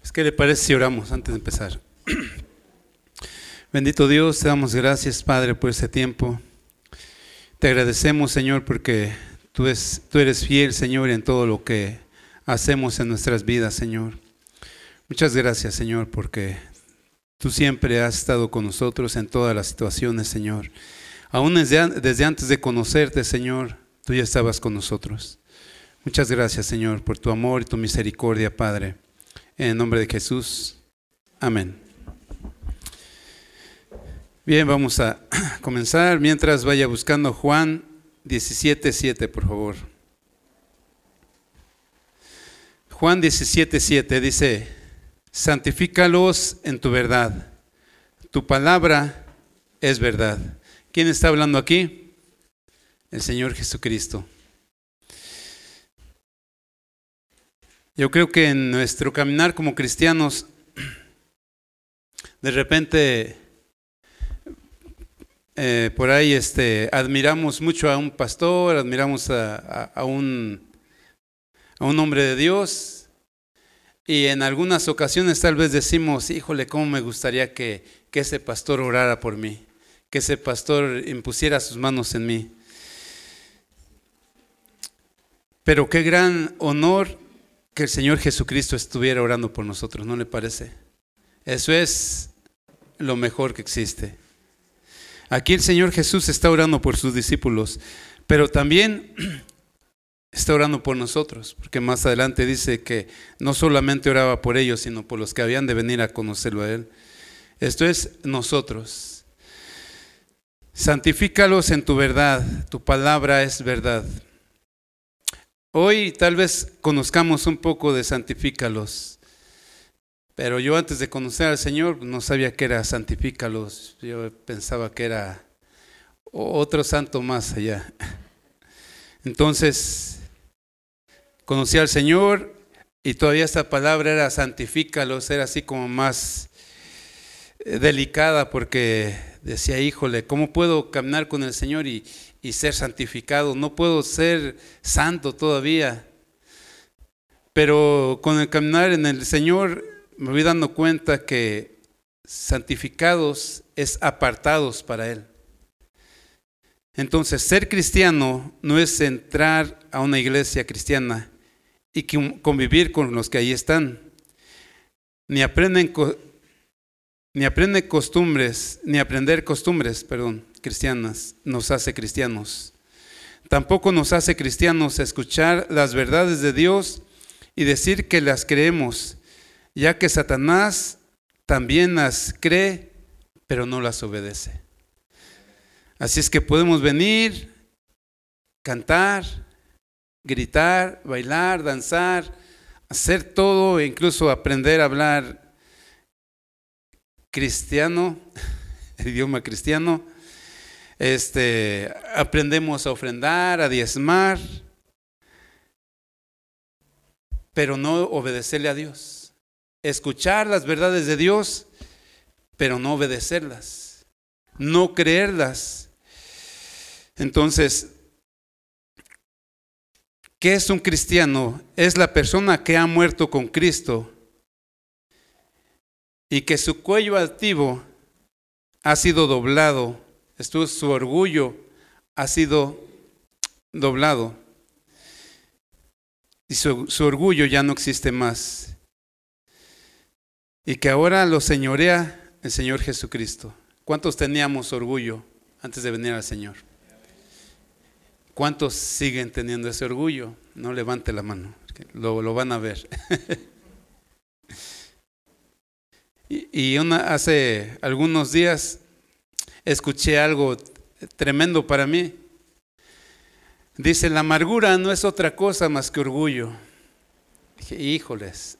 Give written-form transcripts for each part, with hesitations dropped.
¿Qué le parece si oramos antes de empezar? Bendito Dios, te damos gracias, Padre, por este tiempo. Te agradecemos, Señor, porque tú eres fiel, Señor, en todo lo que hacemos en nuestras vidas, Señor. Muchas gracias, Señor, porque tú siempre has estado con nosotros en todas las situaciones, Señor. Aún desde antes de conocerte, Señor, tú ya estabas con nosotros. Muchas gracias, Señor, por tu amor y tu misericordia, Padre. En el nombre de Jesús. Amén. Bien, vamos a comenzar. Mientras vaya buscando Juan 17:7, por favor. Juan 17:7 dice: santifícalos en tu verdad. Tu palabra es verdad. ¿Quién está hablando aquí? El Señor Jesucristo. Yo creo que en nuestro caminar como cristianos, de repente, por ahí admiramos mucho a un pastor, admiramos a un hombre de Dios, y en algunas ocasiones tal vez decimos: híjole, cómo me gustaría que ese pastor orara por mí, que ese pastor impusiera sus manos en mí. Pero qué gran honor que el Señor Jesucristo estuviera orando por nosotros, ¿no le parece? Eso es lo mejor que existe. Aquí el Señor Jesús está orando por sus discípulos, pero también está orando por nosotros, porque más adelante dice que no solamente oraba por ellos, sino por los que habían de venir a conocerlo a Él. Esto es nosotros. Santifícalos en tu verdad, tu palabra es verdad. Hoy tal vez conozcamos un poco de santifícalos, pero yo antes de conocer al Señor no sabía que era santifícalos. Yo pensaba que era otro santo más allá. Entonces conocí al Señor y todavía esta palabra era santifícalos, era así como más delicada, porque decía: híjole, ¿cómo puedo caminar con el Señor y ser santificado? No puedo ser santo todavía. Pero con el caminar en el Señor me voy dando cuenta que santificados es apartados para Él. Entonces, ser cristiano no es entrar a una iglesia cristiana y convivir con los que ahí están, ni aprender costumbres cristianas nos hace cristianos. Tampoco nos hace cristianos escuchar las verdades de Dios y decir que las creemos, ya que Satanás también las cree, pero no las obedece. Así es que podemos venir, cantar, gritar, bailar, danzar, hacer todo, e incluso aprender a hablar cristiano, el idioma cristiano. Aprendemos a ofrendar, a diezmar, pero no obedecerle a Dios. Escuchar las verdades de Dios, pero no obedecerlas, no creerlas. Entonces, ¿qué es un cristiano? Es la persona que ha muerto con Cristo y que su cuello altivo ha sido doblado. Esto es, su orgullo ha sido doblado y su orgullo ya no existe más, y que ahora lo señorea el Señor Jesucristo. ¿Cuántos teníamos orgullo antes de venir al Señor? ¿Cuántos siguen teniendo ese orgullo? No levante la mano, lo van a ver. Y hace algunos días escuché algo tremendo para mí. Dice: la amargura no es otra cosa más que orgullo. Dije: híjoles.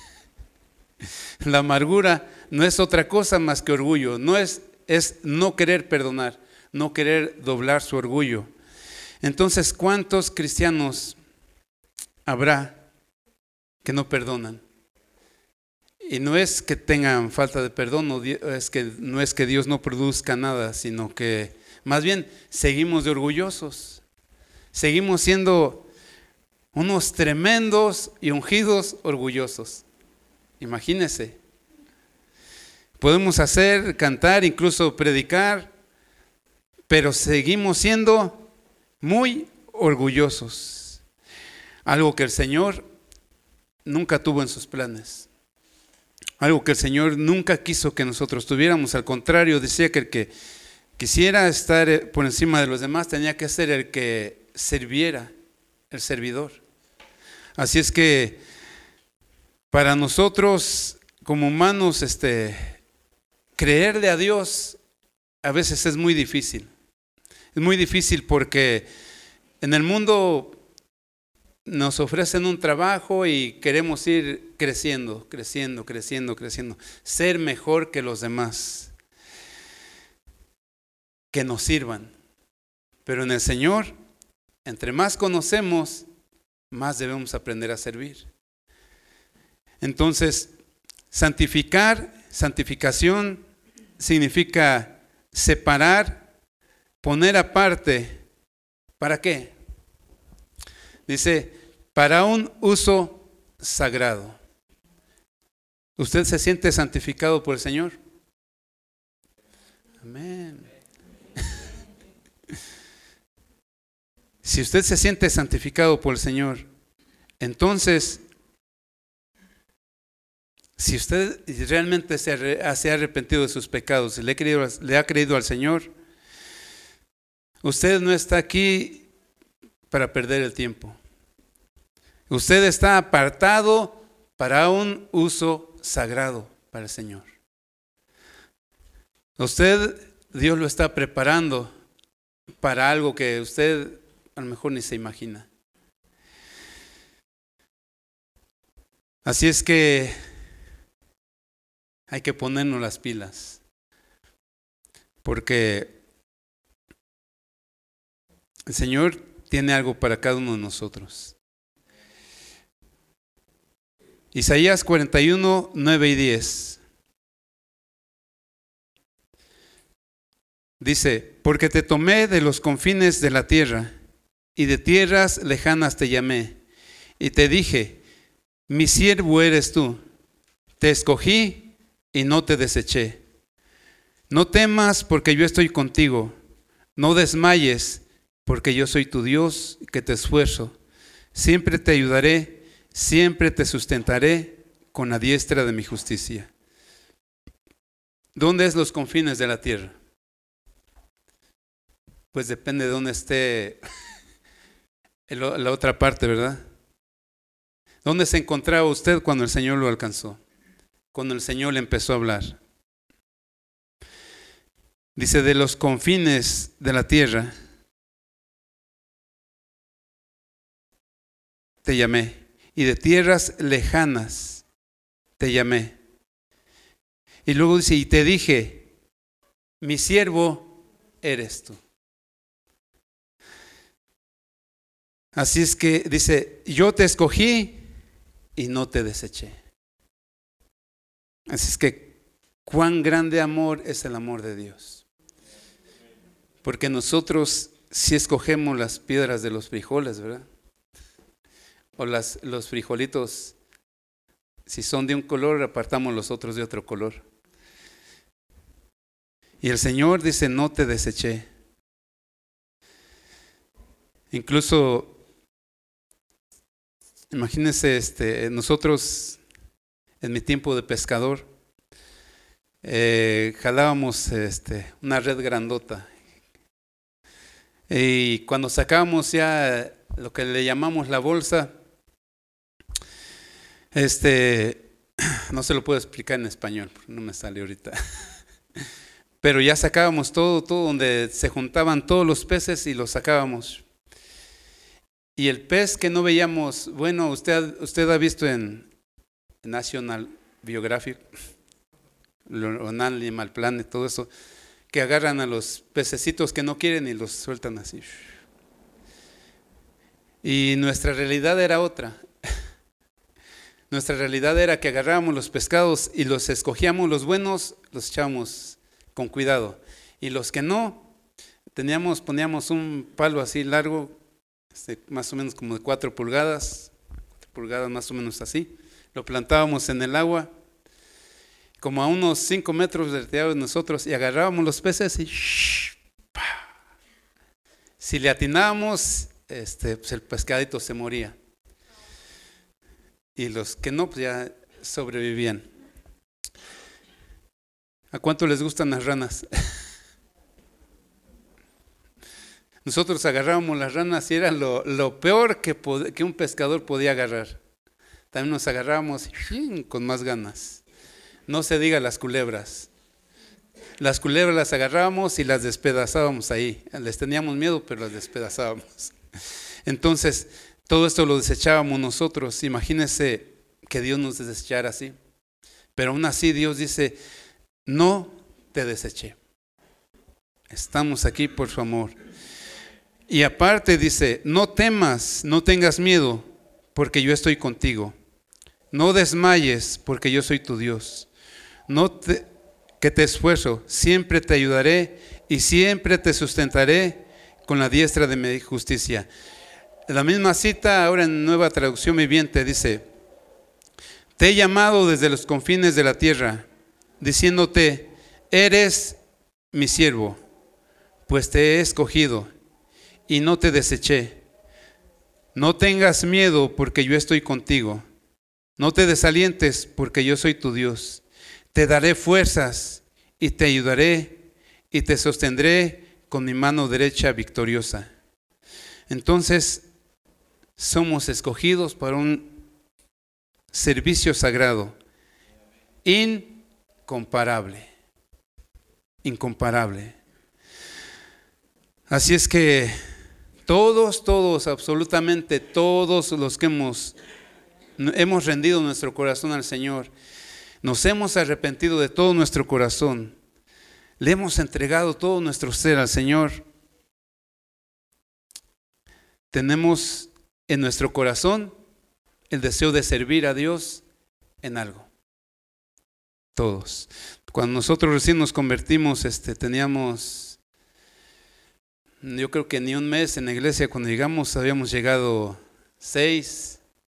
La amargura no es otra cosa más que orgullo. Es no querer perdonar, no querer doblar su orgullo. Entonces, ¿cuántos cristianos habrá que no perdonan? Y no es que tengan falta de perdón, no es que Dios no produzca nada, sino que más bien seguimos de orgullosos. Seguimos siendo unos tremendos y ungidos orgullosos. Imagínense. Podemos hacer, cantar, incluso predicar, pero seguimos siendo muy orgullosos. Algo que el Señor nunca tuvo en sus planes. Algo que el Señor nunca quiso que nosotros tuviéramos. Al contrario, decía que el que quisiera estar por encima de los demás tenía que ser el que sirviera, el servidor. Así es que para nosotros como humanos, creerle a Dios a veces es muy difícil. Es muy difícil porque en el mundo nos ofrecen un trabajo y queremos ir creciendo, ser mejor que los demás, que nos sirvan. Pero en el Señor, entre más conocemos, más debemos aprender a servir. Entonces, santificación significa separar, poner aparte. ¿Para qué? Dice, para un uso sagrado. ¿Usted se siente santificado por el Señor? Amén. Si usted se siente santificado por el Señor, entonces, si usted realmente se ha arrepentido de sus pecados y le ha creído al Señor, usted no está aquí para perder el tiempo. Usted está apartado para un uso sagrado para el Señor. Dios lo está preparando para algo que usted a lo mejor ni se imagina. Así es que hay que ponernos las pilas, porque el Señor tiene algo para cada uno de nosotros. Isaías 41, 9 y 10. Dice, porque te tomé de los confines de la tierra, y de tierras lejanas te llamé, y te dije, mi siervo eres tú, te escogí y no te deseché. No temas porque yo estoy contigo, no desmayes porque yo soy tu Dios que te esfuerzo. Siempre te ayudaré, siempre te sustentaré con la diestra de mi justicia. ¿Dónde es los confines de la tierra? Pues depende de dónde esté la otra parte, ¿verdad? ¿Dónde se encontraba usted cuando el Señor lo alcanzó? Cuando el Señor le empezó a hablar. Dice, de los confines de la tierra te llamé, y de tierras lejanas te llamé. Y luego dice, y te dije, mi siervo eres tú. Así es que dice, yo te escogí y no te deseché. Así es que cuán grande amor es el amor de Dios. Porque nosotros sí escogemos las piedras de los frijoles, ¿verdad? O los frijolitos, si son de un color, apartamos los otros de otro color. Y el Señor dice, no te deseché. Incluso, imagínense, nosotros en mi tiempo de pescador, jalábamos una red grandota. Y cuando sacábamos ya lo que le llamamos la bolsa, no se lo puedo explicar en español, porque no me sale ahorita. Pero ya sacábamos todo donde se juntaban todos los peces y los sacábamos. Y el pez que no veíamos, bueno, usted ha visto en National Geographic, o Animal Planet, todo eso, que agarran a los pececitos que no quieren y los sueltan así. Y nuestra realidad era otra. Nuestra realidad era que agarrábamos los pescados y los escogíamos, los buenos los echábamos con cuidado. Y los que no, poníamos un palo así largo, más o menos como de 4 pulgadas más o menos así. lo plantábamos en el agua, como a unos 5 metros retirados de nosotros, y agarrábamos los peces y si le atinábamos, pues el pescadito se moría. Y los que no, pues ya sobrevivían. ¿A cuánto les gustan las ranas? Nosotros agarrábamos las ranas y era lo peor que un pescador podía agarrar. También nos agarrábamos con más ganas. No se diga las culebras. Las culebras las agarrábamos y las despedazábamos ahí. Les teníamos miedo, pero las despedazábamos. Entonces, todo esto lo desechábamos nosotros. Imagínense que Dios nos desechara así. Pero aún así Dios dice, no te deseché. Estamos aquí por su amor. Y aparte dice, no temas, no tengas miedo, porque yo estoy contigo. No desmayes, porque yo soy tu Dios. Que te esfuerzo, siempre te ayudaré y siempre te sustentaré con la diestra de mi justicia. La misma cita ahora en Nueva Traducción Viviente dice, te he llamado desde los confines de la tierra, diciéndote, eres mi siervo, pues te he escogido y no te deseché. No tengas miedo porque yo estoy contigo. No te desalientes porque yo soy tu Dios. Te daré fuerzas y te ayudaré y te sostendré con mi mano derecha victoriosa. Entonces, somos escogidos para un servicio sagrado, incomparable. Así es que todos, absolutamente todos los que hemos rendido nuestro corazón al Señor, nos hemos arrepentido de todo nuestro corazón, le hemos entregado todo nuestro ser al Señor, tenemos en nuestro corazón el deseo de servir a Dios en algo. Todos. Cuando nosotros recién nos convertimos, teníamos, yo creo que ni un mes en la iglesia. Cuando llegamos, habíamos llegado 6.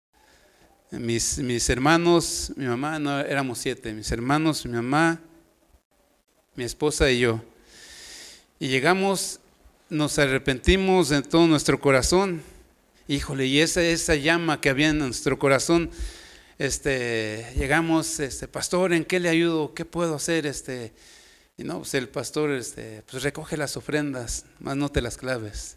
Mis hermanos, mi mamá, no, éramos 7. Mis hermanos, mi mamá, mi esposa y yo. Y llegamos, nos arrepentimos de todo nuestro corazón. Híjole, y esa llama que había en nuestro corazón, llegamos, pastor, ¿en qué le ayudo? ¿Qué puedo hacer? Y no, pues el pastor, pues recoge las ofrendas, más no te las claves.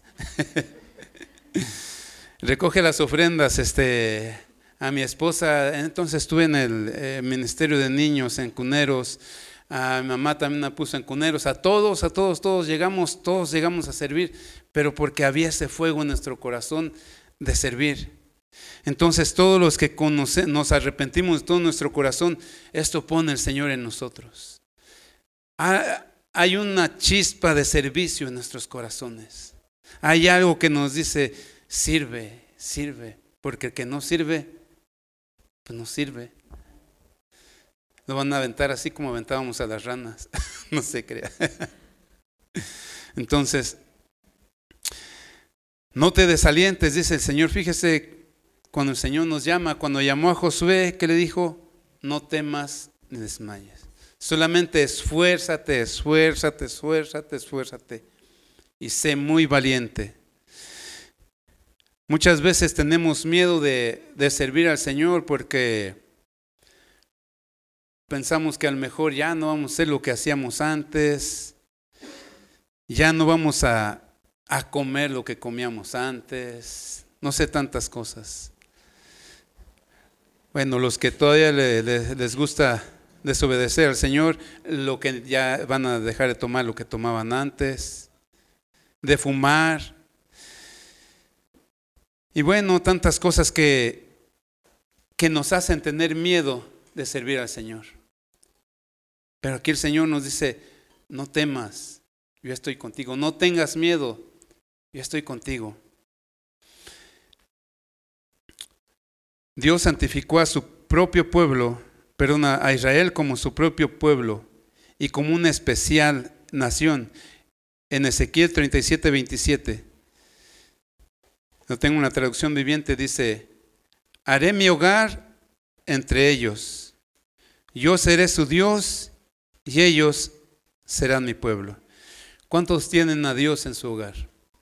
Recoge las ofrendas, a mi esposa, entonces estuve en el ministerio de niños, en cuneros. A mi mamá también me puso en cuneros. A todos llegamos a servir, pero porque había ese fuego en nuestro corazón de servir. Entonces todos los que nos arrepentimos de todo nuestro corazón, esto pone el Señor en nosotros. Hay una chispa de servicio en nuestros corazones. Hay algo que nos dice, sirve, porque el que no sirve, pues no sirve. Lo van a aventar así como aventábamos a las ranas. No se crea. Entonces, no te desalientes, dice el Señor. Fíjese, cuando el Señor nos llama, cuando llamó a Josué, ¿qué le dijo? No temas ni desmayes. Solamente esfuérzate y sé muy valiente. Muchas veces tenemos miedo de servir al Señor porque pensamos que a lo mejor ya no vamos a hacer lo que hacíamos antes, ya no vamos a comer lo que comíamos antes, no sé, tantas cosas. Bueno, los que todavía les gusta desobedecer al Señor, lo que ya van a dejar de tomar lo que tomaban antes, de fumar. Y bueno, tantas cosas que nos hacen tener miedo de servir al Señor. Pero aquí el Señor nos dice, no temas, yo estoy contigo. No tengas miedo, yo estoy contigo. Dios santificó a su propio pueblo, a Israel como su propio pueblo y como una especial nación. En Ezequiel 37:27. Yo tengo una traducción viviente, dice, haré mi hogar entre ellos. Yo seré su Dios y ellos serán mi pueblo. ¿Cuántos tienen a Dios en su hogar?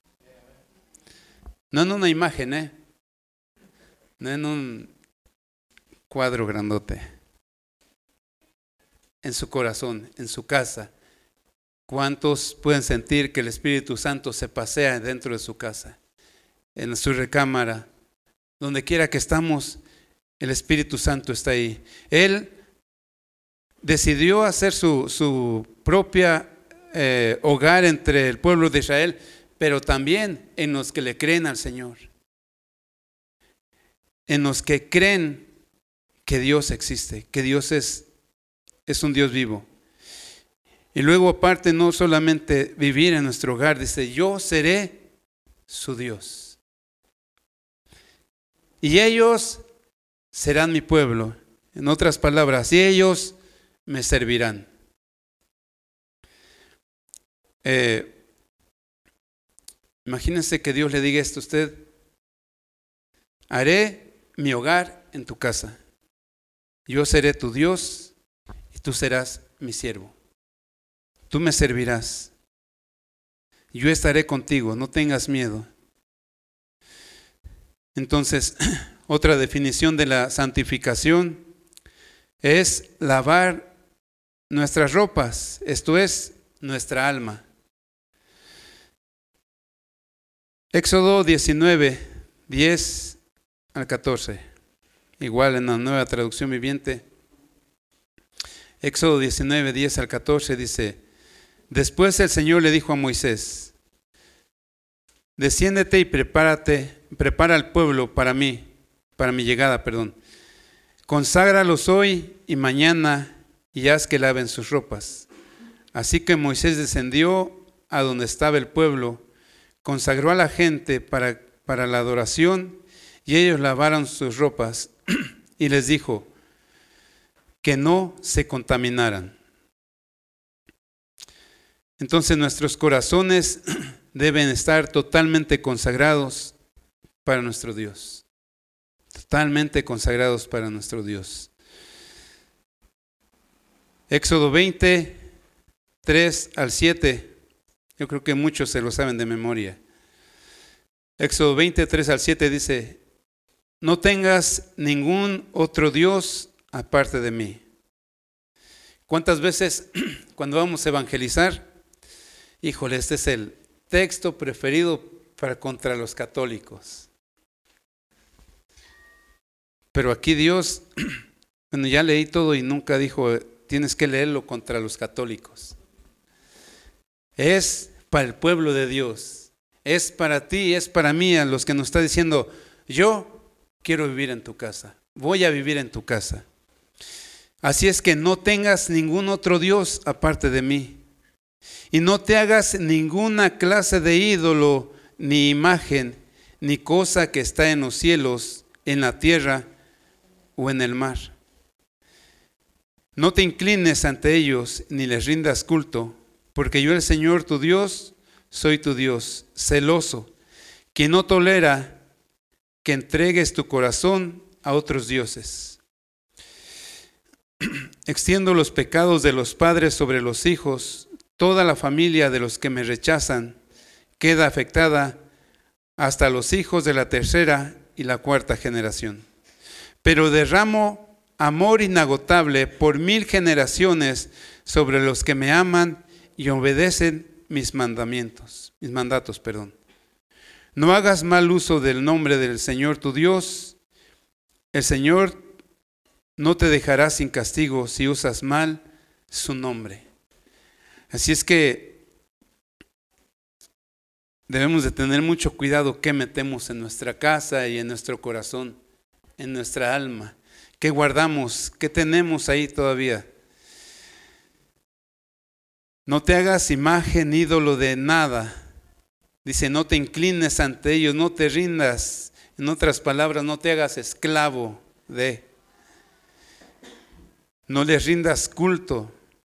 No en una imagen, no en un cuadro grandote. En su corazón, en su casa. ¿Cuántos pueden sentir que el Espíritu Santo se pasea dentro de su casa? En su recámara, donde quiera que estamos, el Espíritu Santo está ahí. Él decidió hacer su propia hogar entre el pueblo de Israel, pero también en los que le creen al Señor. En los que creen que Dios existe, que Dios es un Dios vivo. Y luego aparte no solamente vivir en nuestro hogar, dice, yo seré su Dios. Y ellos serán mi pueblo. En otras palabras, y ellos me servirán. Imagínense que Dios le diga esto a usted: haré mi hogar en tu casa. Yo seré tu Dios y tú serás mi siervo. Tú me servirás. Yo estaré contigo, no tengas miedo. Entonces, otra definición de la santificación es lavar nuestras ropas, esto es, nuestra alma. Éxodo 19, 10 al 14, igual en la Nueva Traducción Viviente. Éxodo 19, 10 al 14 dice: después el Señor le dijo a Moisés: desciéndete y prepara al pueblo para mi llegada, Conságralos hoy y mañana y haz que laven sus ropas. Así que Moisés descendió a donde estaba el pueblo, consagró a la gente para la adoración y ellos lavaron sus ropas y les dijo que no se contaminaran. Entonces nuestros corazones deben estar totalmente consagrados para nuestro Dios. Totalmente consagrados para nuestro Dios. Éxodo 20, 3 al 7. Yo creo que muchos se lo saben de memoria. Éxodo 20, 3 al 7 dice: no tengas ningún otro Dios aparte de mí. ¿Cuántas veces cuando vamos a evangelizar? Híjole, este es el texto preferido contra los católicos. Pero aquí Dios, bueno, ya leí todo y nunca dijo, tienes que leerlo contra los católicos. Es para el pueblo de Dios. Es para ti, es para mí, a los que nos está diciendo, yo quiero vivir en tu casa, voy a vivir en tu casa. Así es que no tengas ningún otro Dios aparte de mí. Y no te hagas ninguna clase de ídolo, ni imagen, ni cosa que está en los cielos, en la tierra o en el mar. No te inclines ante ellos, ni les rindas culto, porque yo, el Señor tu Dios, soy tu Dios, celoso, que no tolera que entregues tu corazón a otros dioses. Extiendo los pecados de los padres sobre los hijos. Toda la familia de los que me rechazan queda afectada hasta los hijos de la tercera y la cuarta generación. Pero derramo amor inagotable por 1000 generaciones sobre los que me aman y obedecen mis mandatos. No hagas mal uso del nombre del Señor tu Dios. El Señor no te dejará sin castigo si usas mal su nombre. Así es que debemos de tener mucho cuidado qué metemos en nuestra casa y en nuestro corazón, en nuestra alma, qué guardamos, qué tenemos ahí todavía. No te hagas imagen, ídolo de nada. Dice, no te inclines ante ellos, no te rindas. En otras palabras, no te hagas esclavo de. No les rindas culto.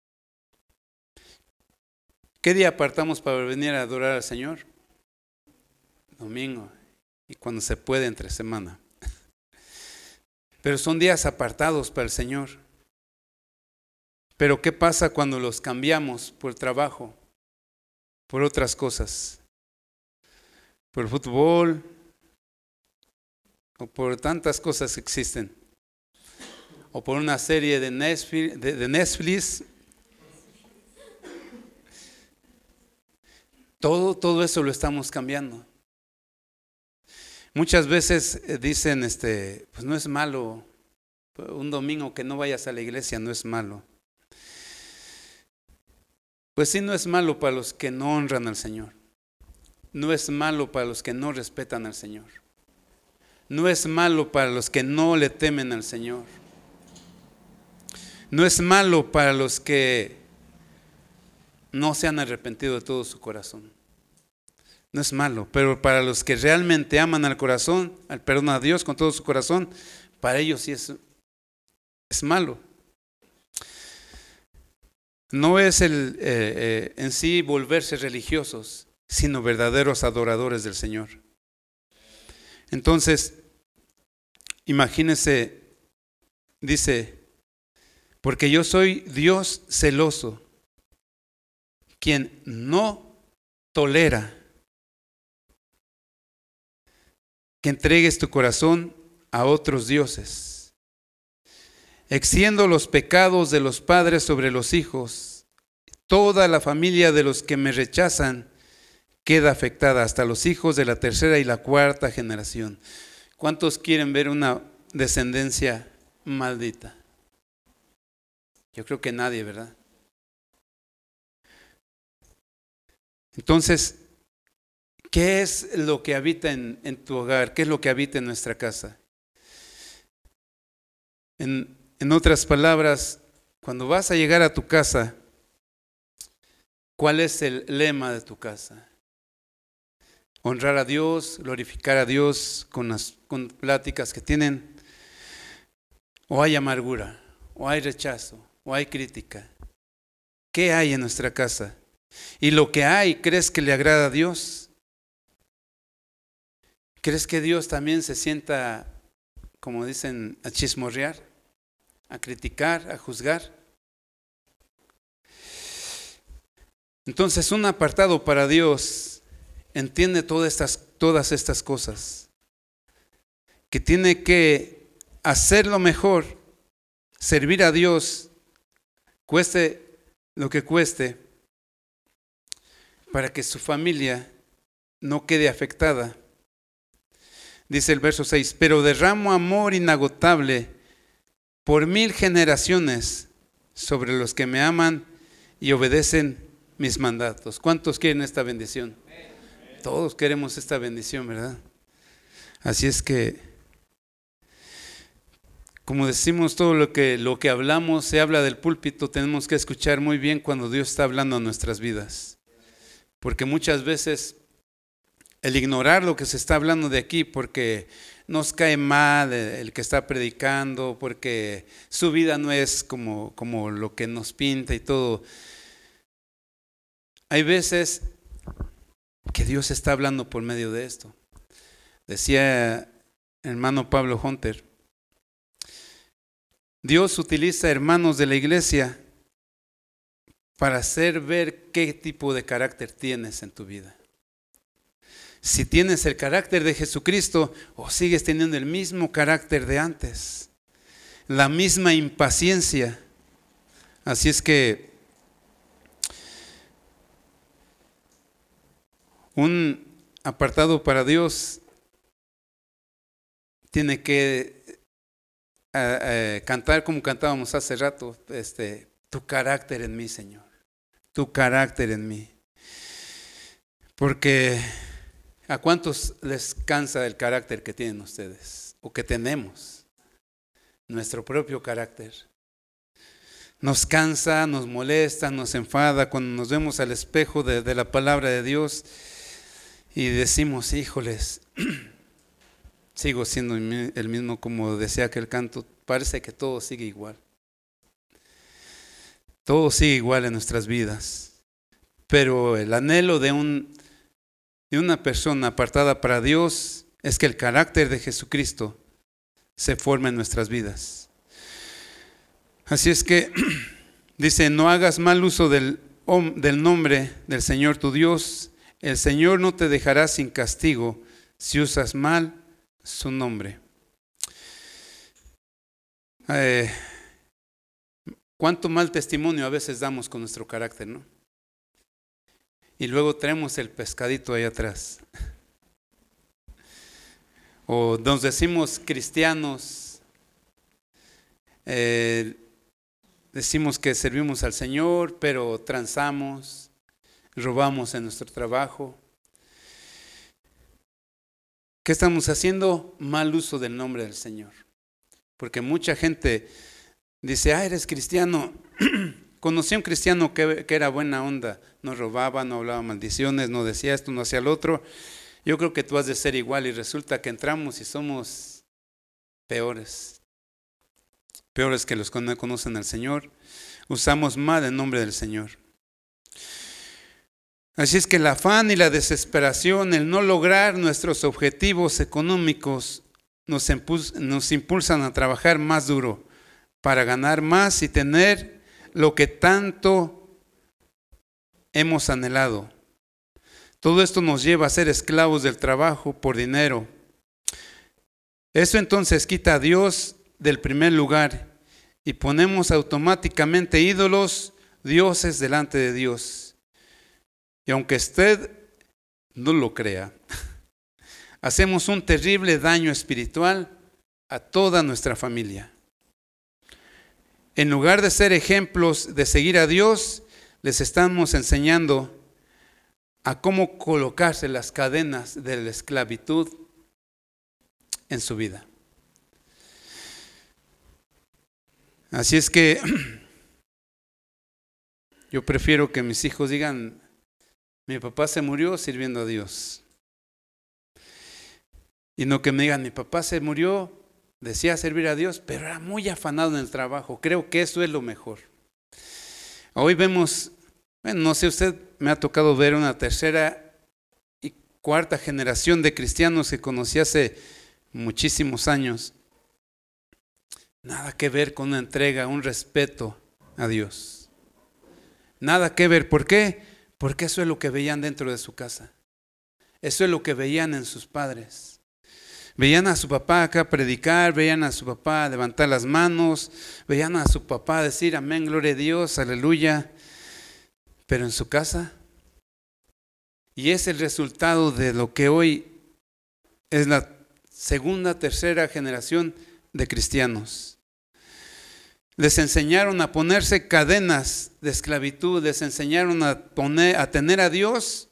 ¿Qué día apartamos para venir a adorar al Señor? Domingo. Y cuando se puede, entre semana. pero son días apartados para el Señor. Pero ¿qué pasa cuando los cambiamos por trabajo, por otras cosas? Por el fútbol o por tantas cosas que existen. O por una serie de Netflix. Todo eso lo estamos cambiando. Muchas veces dicen, pues no es malo, un domingo que no vayas a la iglesia no es malo. Pues sí, no es malo para los que no honran al Señor. No es malo para los que no respetan al Señor. No es malo para los que no le temen al Señor. No es malo para los que no se han arrepentido de todo su corazón. No es malo, pero para los que realmente aman al corazón, perdón, a Dios con todo su corazón, para ellos sí es malo. No es en sí volverse religiosos, sino verdaderos adoradores del Señor. Entonces, imagínense, dice, porque yo soy Dios celoso, quien no tolera que entregues tu corazón a otros dioses. Extiendo los pecados de los padres sobre los hijos. Toda la familia de los que me rechazan queda afectada, hasta los hijos de la tercera y la cuarta generación. ¿Cuántos quieren ver una descendencia maldita? Yo creo que nadie, ¿verdad? Entonces, ¿qué es lo que habita en tu hogar? ¿Qué es lo que habita en nuestra casa? En otras palabras, cuando vas a llegar a tu casa, ¿cuál es el lema de tu casa? Honrar a Dios, glorificar a Dios con pláticas que tienen. ¿O hay amargura? ¿O hay rechazo? ¿O hay crítica? ¿Qué hay en nuestra casa? Y lo que hay, ¿crees que le agrada a Dios? ¿Crees que Dios también se sienta, como dicen, a chismorrear, a criticar, a juzgar? Entonces, un apartado para Dios entiende todas estas cosas, que tiene que hacer lo mejor, servir a Dios, cueste lo que cueste, para que su familia no quede afectada. Dice el verso 6, pero derramo amor inagotable por 1000 generaciones sobre los que me aman y obedecen mis mandatos. ¿Cuántos quieren esta bendición? Todos queremos esta bendición, ¿verdad? Así es que, como decimos, todo lo que hablamos, se habla del púlpito, tenemos que escuchar muy bien cuando Dios está hablando a nuestras vidas. Porque muchas veces el ignorar lo que se está hablando de aquí porque nos cae mal el que está predicando, porque su vida no es como lo que nos pinta y todo. Hay veces que Dios está hablando por medio de esto. Decía el hermano Pablo Hunter, Dios utiliza hermanos de la iglesia para hacer ver qué tipo de carácter tienes en tu vida. Si tienes el carácter de Jesucristo o sigues teniendo el mismo carácter de antes, la misma impaciencia. Así es que un apartado para Dios tiene que cantar como cantábamos hace rato, tu carácter en mí, Señor, tu carácter en mí. Porque ¿a cuántos les cansa el carácter que tienen ustedes o que tenemos? Nuestro propio carácter. Nos cansa, nos molesta, nos enfada cuando nos vemos al espejo de la palabra de Dios y decimos, híjoles, sigo siendo el mismo, como decía aquel canto, parece que todo sigue igual. Todo sigue igual en nuestras vidas. Pero el anhelo de una persona apartada para Dios es que el carácter de Jesucristo se forma en nuestras vidas. Así es que dice, no hagas mal uso del nombre del Señor tu Dios. El Señor no te dejará sin castigo si usas mal su nombre. Cuánto mal testimonio a veces damos con nuestro carácter, ¿no? Y luego traemos el pescadito ahí atrás. O nos decimos cristianos, decimos que servimos al Señor, pero transamos, robamos en nuestro trabajo. ¿Qué estamos haciendo? Mal uso del nombre del Señor. Porque mucha gente dice, eres cristiano. Conocí a un cristiano que era buena onda, no robaba, no hablaba maldiciones, no decía esto, no hacía lo otro. Yo creo que tú has de ser igual y resulta que entramos y somos peores que los que no conocen al Señor. Usamos mal el nombre del Señor. Así es que el afán y la desesperación, el no lograr nuestros objetivos económicos, nos impulsan a trabajar más duro para ganar más y tener lo que tanto hemos anhelado. Todo esto nos lleva a ser esclavos del trabajo por dinero. Eso entonces quita a Dios del primer lugar y ponemos automáticamente ídolos, dioses delante de Dios. Y aunque usted no lo crea, hacemos un terrible daño espiritual a toda nuestra familia. En lugar de ser ejemplos de seguir a Dios, les estamos enseñando a cómo colocarse las cadenas de la esclavitud en su vida. Así es que yo prefiero que mis hijos digan, mi papá se murió sirviendo a Dios. Y no que me digan, mi papá se murió, decía servir a Dios, pero era muy afanado en el trabajo. Creo que eso es lo mejor. Hoy vemos, no sé, usted me ha tocado ver una tercera y cuarta generación de cristianos que conocí hace muchísimos años. Nada que ver con una entrega, un respeto a Dios. Nada que ver. ¿Por qué? Porque eso es lo que veían dentro de su casa. Eso es lo que veían en sus padres. Veían a su papá acá predicar, veían a su papá levantar las manos, veían a su papá decir amén, gloria a Dios, aleluya. Pero en su casa, y es el resultado de lo que hoy es la segunda, tercera generación de cristianos. Les enseñaron a ponerse cadenas de esclavitud, les enseñaron a tener a Dios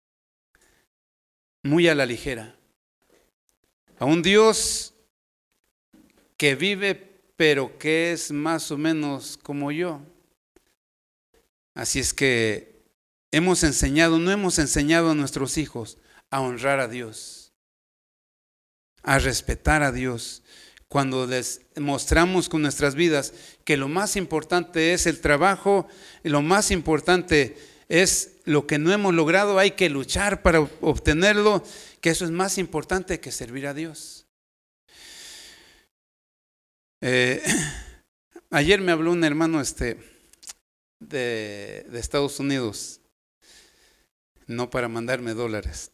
muy a la ligera. A un Dios que vive, pero que es más o menos como yo. Así es que no hemos enseñado a nuestros hijos a honrar a Dios, a respetar a Dios. Cuando les mostramos con nuestras vidas que lo más importante es el trabajo, y lo más importante es lo que no hemos logrado, hay que luchar para obtenerlo, que eso es más importante que servir a Dios. Ayer me habló un hermano de Estados Unidos, no para mandarme dólares.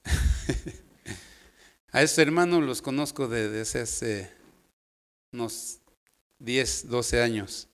A esos hermanos los conozco desde hace unos 10, 12 años.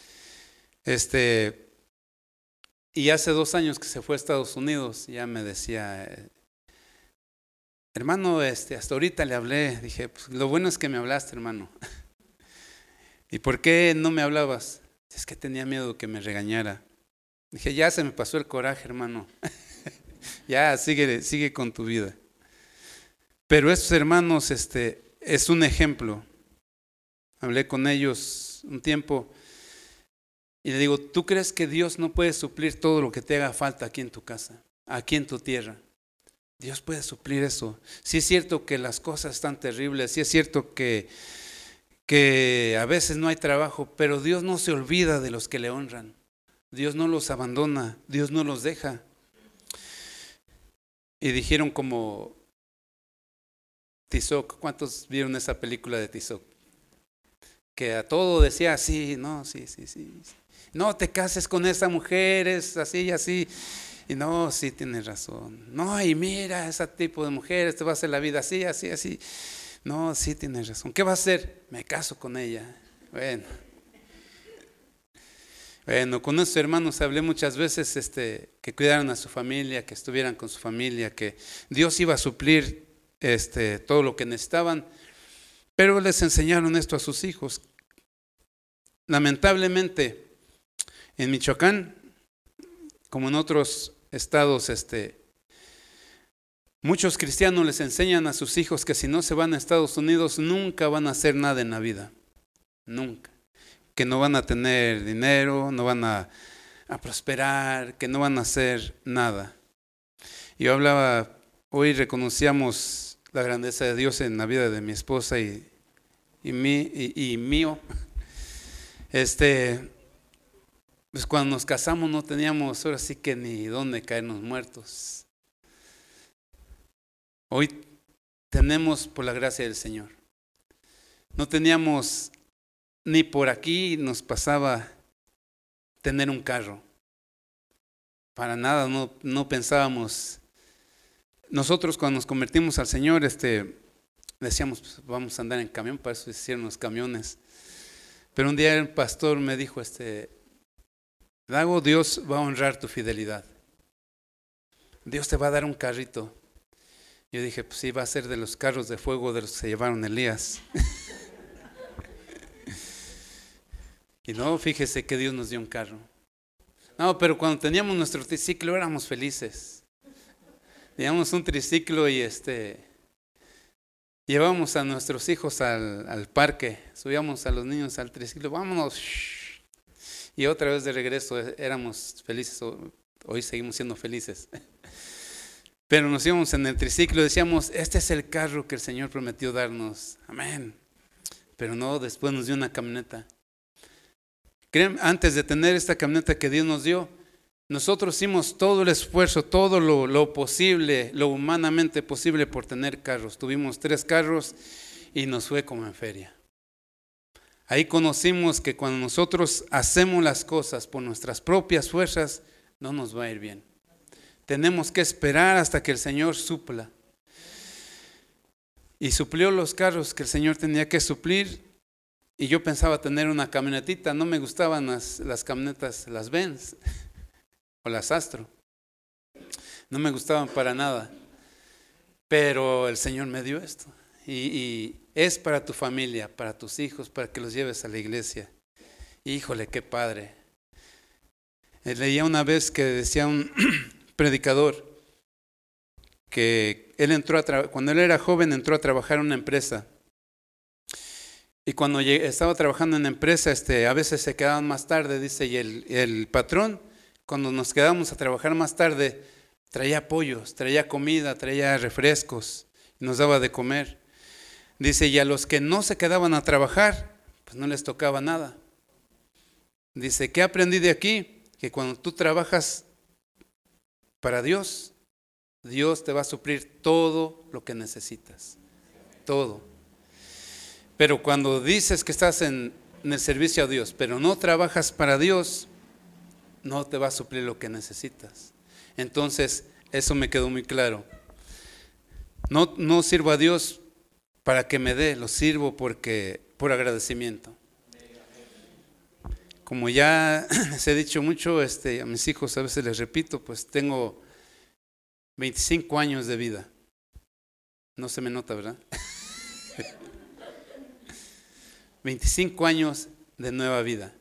Y hace 2 años que se fue a Estados Unidos, ya me decía, hermano, hasta ahorita le hablé. Dije, pues lo bueno es que me hablaste, hermano. ¿Y por qué no me hablabas? Es que tenía miedo que me regañara. Dije, ya se me pasó el coraje, hermano. Ya, sigue con tu vida. Pero estos hermanos, es un ejemplo. Hablé con ellos un tiempo y le digo, ¿tú crees que Dios no puede suplir todo lo que te haga falta aquí en tu casa, aquí en tu tierra? Dios puede suplir eso. Sí es cierto que las cosas están terribles, sí es cierto que a veces no hay trabajo, pero Dios no se olvida de los que le honran. Dios no los abandona, Dios no los deja. Y dijeron como Tizoc. ¿Cuántos vieron esa película de Tizoc? que a todo decía sí, no, sí. No te cases con esa mujer, es así y así. Y no, sí tienes razón. No, y mira, ese tipo de mujeres te va a hacer la vida así. No, sí tienes razón. ¿Qué va a hacer? Me caso con ella. Bueno, con nuestros hermanos hablé muchas veces que cuidaran a su familia, que estuvieran con su familia, que Dios iba a suplir todo lo que necesitaban, pero les enseñaron esto a sus hijos. Lamentablemente, en Michoacán, como en otros estados, muchos cristianos les enseñan a sus hijos que si no se van a Estados Unidos nunca van a hacer nada en la vida, nunca. Que no van a tener dinero, no van a prosperar, que no van a hacer nada. Yo hablaba, hoy reconocíamos la grandeza de Dios en la vida de mi esposa y mío. Pues cuando nos casamos no teníamos ahora sí que ni dónde caernos muertos. Hoy tenemos por la gracia del Señor. No teníamos ni por aquí nos pasaba tener un carro. Para nada, no pensábamos. Nosotros cuando nos convertimos al Señor, decíamos, pues, vamos a andar en camión, para eso hicieron los camiones. Pero un día el pastor me dijo, Dago, Dios va a honrar tu fidelidad. Dios te va a dar un carrito. Yo dije, pues sí, va a ser de los carros de fuego de los que se llevaron Elías. Y no, fíjese que Dios nos dio un carro. No, pero cuando teníamos nuestro triciclo éramos felices. Teníamos un triciclo y llevábamos a nuestros hijos al parque, subíamos a los niños al triciclo, vámonos. Y otra vez de regreso éramos felices, hoy seguimos siendo felices. Pero nos íbamos en el triciclo y decíamos, este es el carro que el Señor prometió darnos. Amén. Pero no, después nos dio una camioneta. Antes de tener esta camioneta que Dios nos dio, nosotros hicimos todo el esfuerzo, todo lo posible, lo humanamente posible por tener carros. Tuvimos 3 carros y nos fue como en feria. Ahí conocimos que cuando nosotros hacemos las cosas por nuestras propias fuerzas, no nos va a ir bien. Tenemos que esperar hasta que el Señor supla. Y suplió los carros que el Señor tenía que suplir. Y yo pensaba tener una camionetita, no me gustaban las camionetas, las Benz o las Astro. No me gustaban para nada. Pero el Señor me dio esto. Y es para tu familia, para tus hijos, para que los lleves a la iglesia. Híjole, qué padre. Leía una vez que decía un predicador que él cuando él era joven entró a trabajar en una empresa. Y cuando estaba trabajando en la empresa, a veces se quedaban más tarde, dice, y el patrón, cuando nos quedábamos a trabajar más tarde, traía pollos, traía comida, traía refrescos, y nos daba de comer. Dice, y a los que no se quedaban a trabajar, pues no les tocaba nada. Dice, ¿qué aprendí de aquí? Que cuando tú trabajas para Dios, Dios te va a suplir todo lo que necesitas, todo. Pero cuando dices que estás en el servicio a Dios, pero no trabajas para Dios, no te va a suplir lo que necesitas. Entonces, eso me quedó muy claro. No sirvo a Dios para que me dé, lo sirvo por agradecimiento. Como ya les he dicho mucho, a mis hijos a veces les repito, pues tengo 25 años de vida. No se me nota, ¿verdad? 25 años de nueva vida.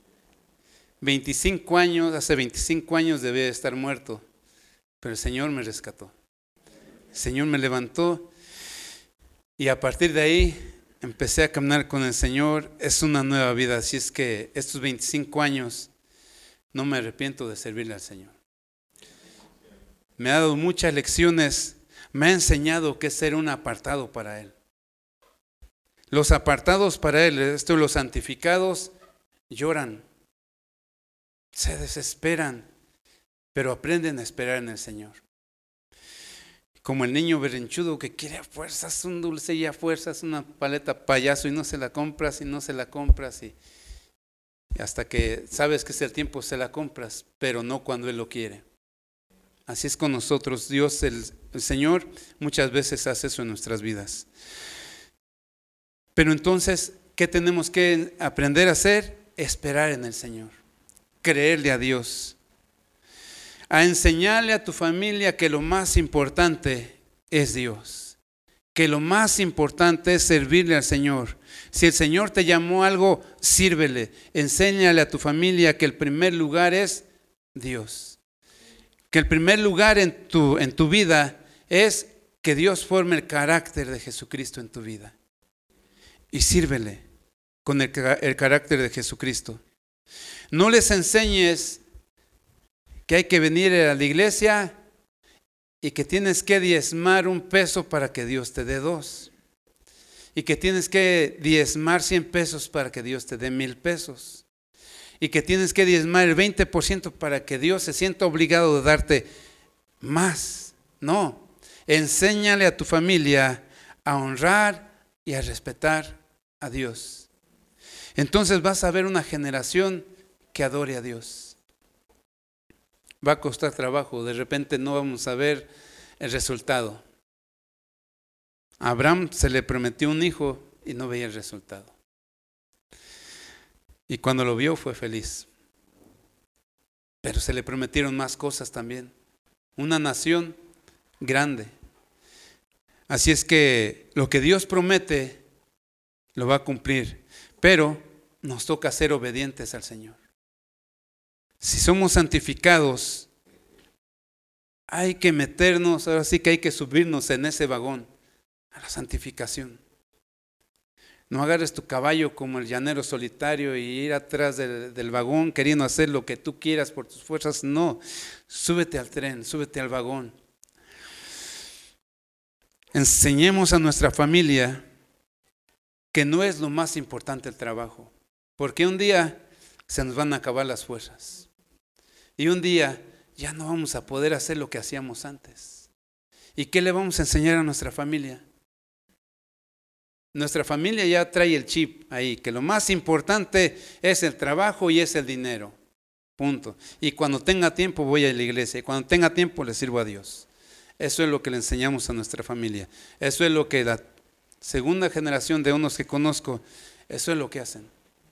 25 años, hace 25 años debía estar muerto, pero el Señor me rescató. El Señor me levantó y a partir de ahí empecé a caminar con el Señor. Es una nueva vida, así es que estos 25 años no me arrepiento de servirle al Señor. Me ha dado muchas lecciones, me ha enseñado qué es ser un apartado para Él. Los apartados para Él, los santificados, lloran, se desesperan, pero aprenden a esperar en el Señor. Como el niño berrinchudo que quiere a fuerzas un dulce y a fuerzas una paleta payaso y no se la compras y no se la compras y hasta que sabes que es el tiempo se la compras, pero no cuando Él lo quiere. Así es con nosotros. Dios, el Señor, muchas veces hace eso en nuestras vidas. Pero entonces, ¿qué tenemos que aprender a hacer? Esperar en el Señor, creerle a Dios, a enseñarle a tu familia que lo más importante es Dios, que lo más importante es servirle al Señor. Si el Señor te llamó a algo, sírvele, enséñale a tu familia que el primer lugar es Dios, que el primer lugar en tu vida es que Dios forme el carácter de Jesucristo en tu vida. Y sírvele con el carácter de Jesucristo. No les enseñes que hay que venir a la iglesia y que tienes que diezmar 1 peso para que Dios te dé 2. Y que tienes que diezmar 100 pesos para que Dios te dé 1000 pesos. Y que tienes que diezmar el 20% para que Dios se sienta obligado de darte más. No, enséñale a tu familia a honrar y a respetar a Dios. Entonces vas a ver una generación que adore a Dios. Va a costar trabajo, de repente no vamos a ver el resultado. A Abraham se le prometió un hijo y no veía el resultado. Y cuando lo vio fue feliz. Pero se le prometieron más cosas también. Una nación grande. Así es que lo que Dios promete lo va a cumplir. Pero nos toca ser obedientes al Señor. Si somos santificados, hay que meternos, ahora sí que hay que subirnos en ese vagón, a la santificación. No agarres tu caballo como el llanero solitario y ir atrás del vagón queriendo hacer lo que tú quieras por tus fuerzas. No, súbete al tren, súbete al vagón. Enseñemos a nuestra familia que no es lo más importante el trabajo, porque un día se nos van a acabar las fuerzas y un día ya no vamos a poder hacer lo que hacíamos antes. ¿Y qué le vamos a enseñar a nuestra familia? Nuestra familia ya trae el chip ahí, que lo más importante es el trabajo y es el dinero, punto. Y cuando tenga tiempo voy a la iglesia, y cuando tenga tiempo le sirvo a Dios. Eso es lo que le enseñamos a nuestra familia. Eso es lo que la segunda generación de unos que conozco, eso es lo que hacen.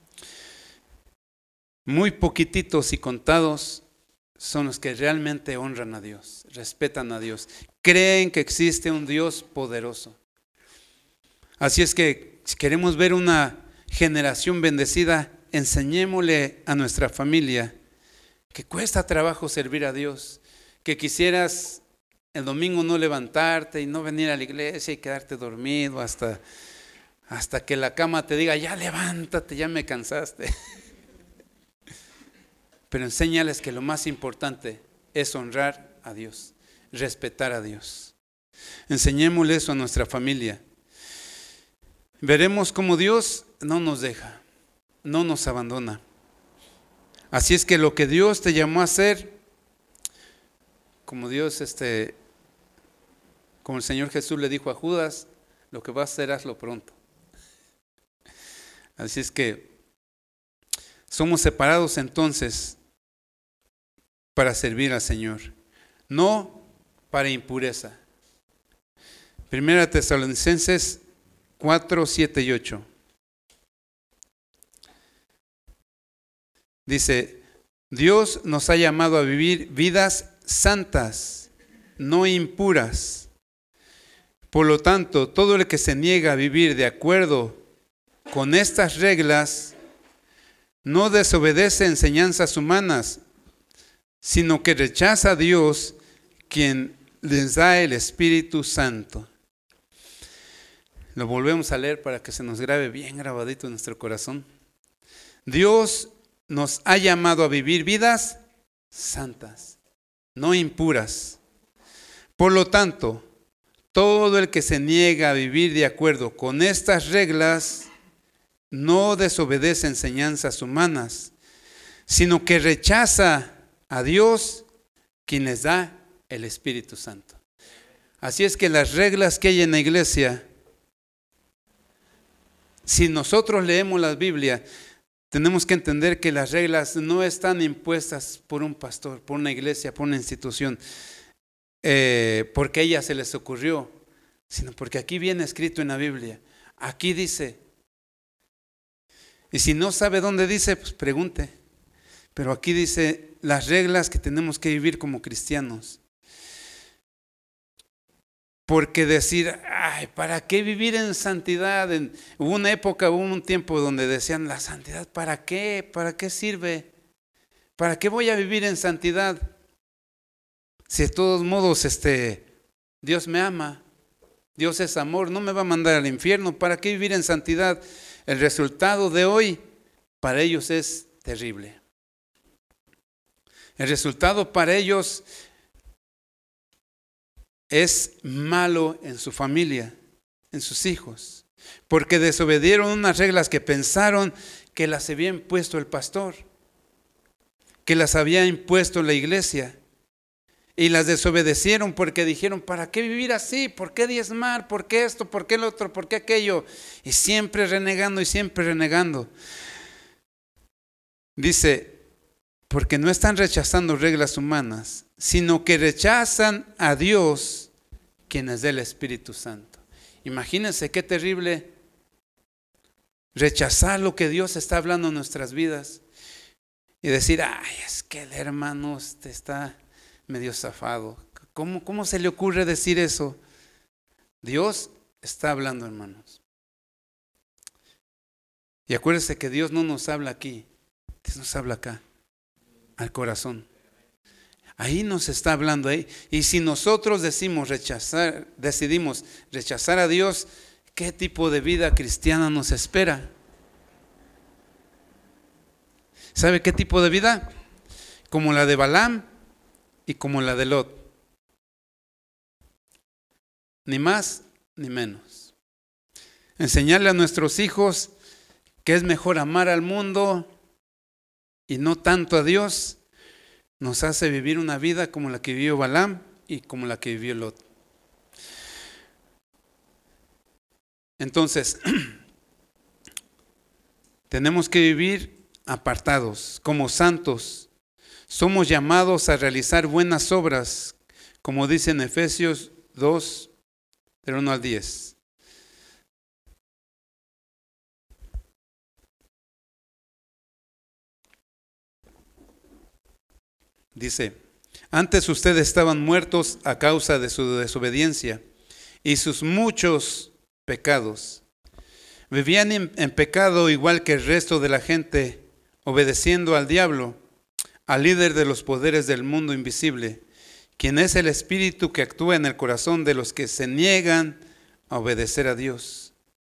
Muy poquititos y contados son los que realmente honran a Dios, respetan a Dios, creen que existe un Dios poderoso. Así es que si queremos ver una generación bendecida, enseñémosle a nuestra familia que cuesta trabajo servir a Dios, que quisieras el domingo no levantarte y no venir a la iglesia y quedarte dormido hasta que la cama te diga, ya levántate, ya me cansaste. Pero enséñales que lo más importante es honrar a Dios, respetar a Dios. Enseñémosle eso a nuestra familia. Veremos cómo Dios no nos deja, no nos abandona. Así es que lo que Dios te llamó a hacer, como como el Señor Jesús le dijo a Judas, lo que vas a hacer, hazlo pronto. Así es que somos separados entonces para servir al Señor, no para impureza. 1 Tesalonicenses 4, 7 y 8. Dice, Dios nos ha llamado a vivir vidas santas, no impuras. Por lo tanto, todo el que se niega a vivir de acuerdo con estas reglas, no desobedece enseñanzas humanas, sino que rechaza a Dios, quien les da el Espíritu Santo. Lo volvemos a leer para que se nos grabe bien grabadito en nuestro corazón. Dios nos ha llamado a vivir vidas santas, no impuras. Por lo tanto, todo el que se niega a vivir de acuerdo con estas reglas no desobedece enseñanzas humanas, sino que rechaza a Dios, quien les da el Espíritu Santo. Así es que las reglas que hay en la iglesia, si nosotros leemos la Biblia, tenemos que entender que las reglas no están impuestas por un pastor, por una iglesia, por una institución, porque a ella se les ocurrió, sino porque aquí viene escrito en la Biblia. Aquí dice. Y si no sabe dónde dice, pues pregunte. Pero aquí dice las reglas que tenemos que vivir como cristianos. Porque decir, ay, ¿para qué vivir en santidad? Hubo una época, hubo un tiempo donde decían, la santidad, ¿para qué? ¿Para qué sirve? ¿Para qué voy a vivir en santidad? Si de todos modos Dios me ama, Dios es amor, no me va a mandar al infierno, ¿para qué vivir en santidad? El resultado de hoy para ellos es terrible. El resultado para ellos es malo en su familia, en sus hijos, porque desobedieron unas reglas que pensaron que las había impuesto el pastor, que las había impuesto la iglesia, y las desobedecieron porque dijeron, ¿para qué vivir así? ¿Por qué diezmar? ¿Por qué esto? ¿Por qué el otro? ¿Por qué aquello? Y siempre renegando y siempre renegando. Dice, porque no están rechazando reglas humanas, sino que rechazan a Dios, quien es del Espíritu Santo. Imagínense qué terrible rechazar lo que Dios está hablando en nuestras vidas y decir, ay, es que el hermano está medio zafado. ¿Cómo se le ocurre decir eso? Dios está hablando, hermanos. Y acuérdense que Dios no nos habla aquí, Dios nos habla acá, al corazón. Ahí nos está hablando ahí. Y si nosotros decidimos rechazar a Dios, ¿qué tipo de vida cristiana nos espera? ¿Sabe qué tipo de vida? Como la de Balaam y como la de Lot. Ni más ni menos. Enseñarle a nuestros hijos que es mejor amar al mundo y no tanto a Dios, nos hace vivir una vida como la que vivió Balaam y como la que vivió Lot. Entonces, tenemos que vivir apartados, como santos. Somos llamados a realizar buenas obras, como dice en Efesios 2, del 1 al 10. Dice, antes ustedes estaban muertos a causa de su desobediencia y sus muchos pecados. Vivían en pecado igual que el resto de la gente, obedeciendo al diablo, al líder de los poderes del mundo invisible, quien es el espíritu que actúa en el corazón de los que se niegan a obedecer a Dios.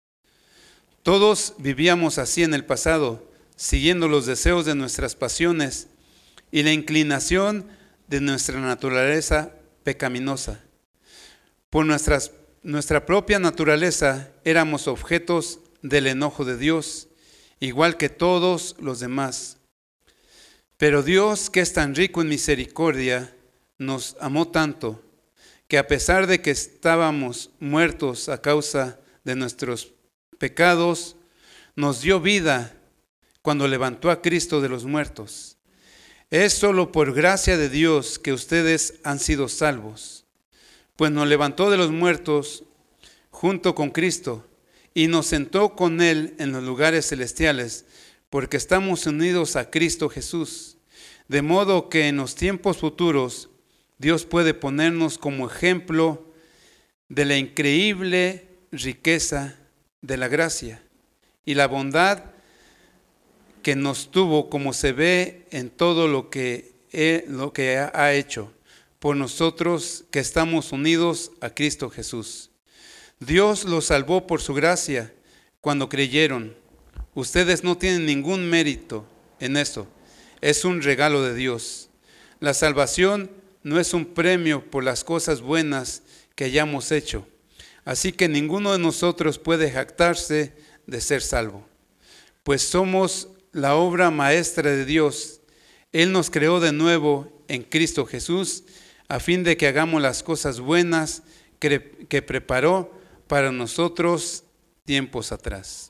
Todos vivíamos así en el pasado, siguiendo los deseos de nuestras pasiones y la inclinación de nuestra naturaleza pecaminosa. Por nuestra propia naturaleza éramos objetos del enojo de Dios, igual que todos los demás. Pero Dios, que es tan rico en misericordia, nos amó tanto, que a pesar de que estábamos muertos a causa de nuestros pecados, nos dio vida cuando levantó a Cristo de los muertos. Es solo por gracia de Dios que ustedes han sido salvos, pues nos levantó de los muertos junto con Cristo y nos sentó con Él en los lugares celestiales, porque estamos unidos a Cristo Jesús, de modo que en los tiempos futuros Dios puede ponernos como ejemplo de la increíble riqueza de la gracia y la bondad que nos tuvo, como se ve en todo lo que ha hecho por nosotros que estamos unidos a Cristo Jesús. Dios los salvó por su gracia cuando creyeron. Ustedes no tienen ningún mérito en eso, es un regalo de Dios. La salvación no es un premio por las cosas buenas que hayamos hecho, así que ninguno de nosotros puede jactarse de ser salvo, pues somos la obra maestra de Dios. Él nos creó de nuevo en Cristo Jesús a fin de que hagamos las cosas buenas que preparó para nosotros tiempos atrás.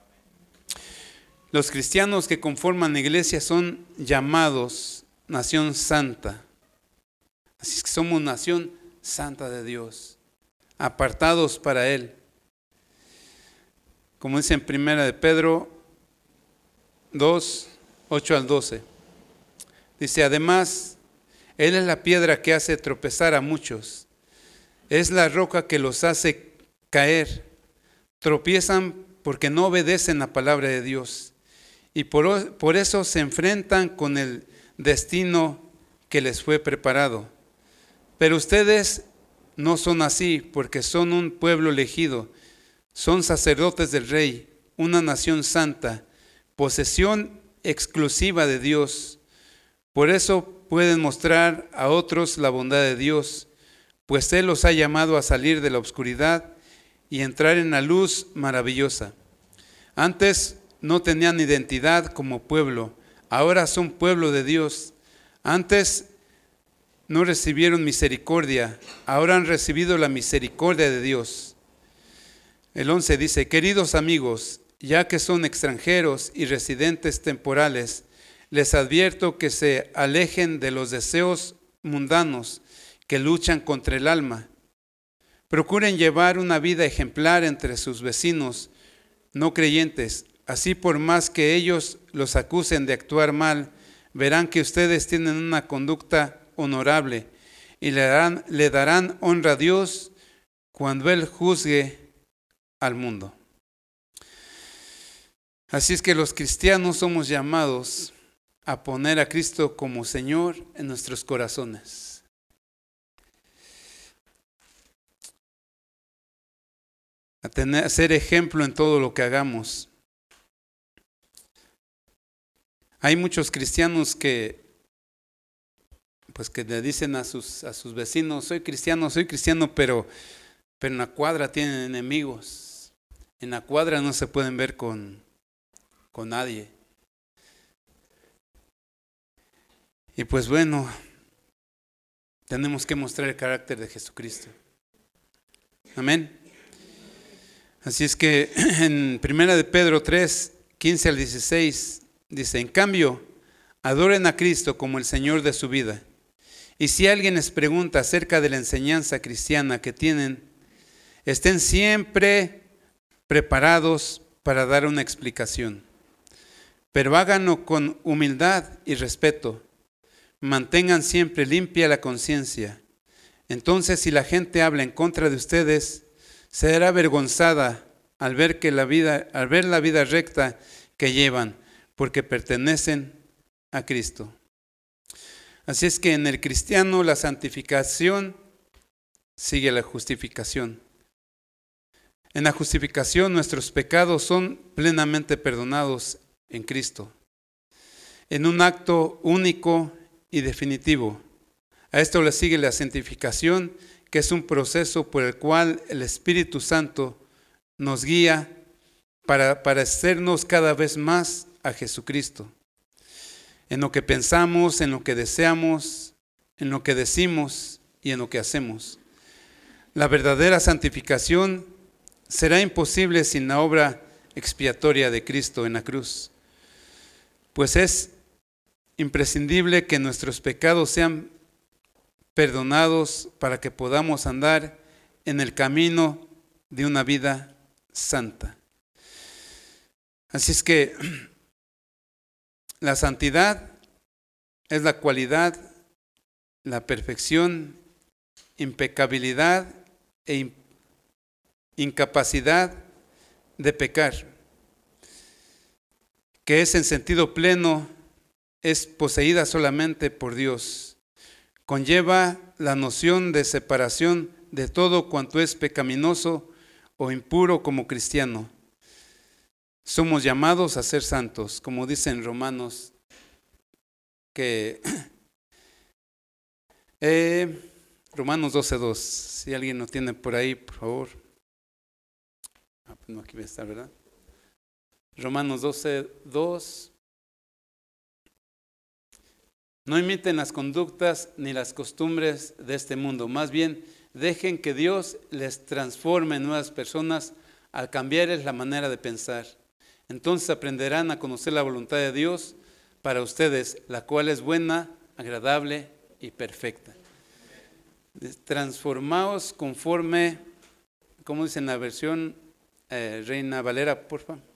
Los cristianos que conforman la iglesia son llamados nación santa. Así es que somos nación santa de Dios, apartados para Él. Como dice en 1 de Pedro 2, 8 al 12. Dice, además, Él es la piedra que hace tropezar a muchos. Es la roca que los hace caer. Tropiezan porque no obedecen la palabra de Dios. Y por eso se enfrentan con el destino que les fue preparado. Pero ustedes no son así, porque son un pueblo elegido. Son sacerdotes del Rey, una nación santa, posesión exclusiva de Dios. Por eso pueden mostrar a otros la bondad de Dios, pues Él los ha llamado a salir de la oscuridad y entrar en la luz maravillosa. Antes no tenían identidad como pueblo, ahora son pueblo de Dios. Antes no recibieron misericordia, ahora han recibido la misericordia de Dios. El 11 dice, queridos amigos, ya que son extranjeros y residentes temporales, les advierto que se alejen de los deseos mundanos que luchan contra el alma. Procuren llevar una vida ejemplar entre sus vecinos no creyentes. Así, por más que ellos los acusen de actuar mal, verán que ustedes tienen una conducta honorable y le darán honra a Dios cuando Él juzgue al mundo. Así es que los cristianos somos llamados a poner a Cristo como Señor en nuestros corazones. A ser ejemplo en todo lo que hagamos. Hay muchos cristianos que le dicen a sus vecinos, soy cristiano, pero en la cuadra tienen enemigos. En la cuadra no se pueden ver con nadie. Y pues bueno, tenemos que mostrar el carácter de Jesucristo. Amén. Así es que en 1 de Pedro 3, 15 al 16, dice, en cambio, adoren a Cristo como el Señor de su vida. Y si alguien les pregunta acerca de la enseñanza cristiana que tienen, estén siempre preparados para dar una explicación. Pero háganlo con humildad y respeto. Mantengan siempre limpia la conciencia. Entonces, si la gente habla en contra de ustedes, será avergonzada al ver la vida recta que llevan, porque pertenecen a Cristo. Así es que en el cristiano la santificación sigue la justificación. En la justificación nuestros pecados son plenamente perdonados en Cristo, en un acto único y definitivo. A esto le sigue la santificación, que es un proceso por el cual el Espíritu Santo nos guía para parecernos cada vez más a Jesucristo. En lo que pensamos, en lo que deseamos, en lo que decimos y en lo que hacemos. La verdadera santificación será imposible sin la obra expiatoria de Cristo en la cruz, pues es imprescindible que nuestros pecados sean perdonados para que podamos andar en el camino de una vida santa. Así es que la santidad es la cualidad, la perfección, impecabilidad e incapacidad de pecar, que es en sentido pleno, es poseída solamente por Dios. Conlleva la noción de separación de todo cuanto es pecaminoso o impuro como cristiano. Somos llamados a ser santos, como dice en Romanos, Romanos 12:2. Si alguien lo tiene por ahí, por favor. No, aquí va a estar, ¿verdad? Romanos 12:2. No imiten las conductas ni las costumbres de este mundo, más bien Dejen que Dios les transforme en nuevas personas al cambiarles la manera de pensar. Entonces aprenderán a conocer la voluntad de Dios para ustedes, la cual es buena, agradable y perfecta. Transformaos conforme, ¿cómo dice en la versión Reina Valera, por favor?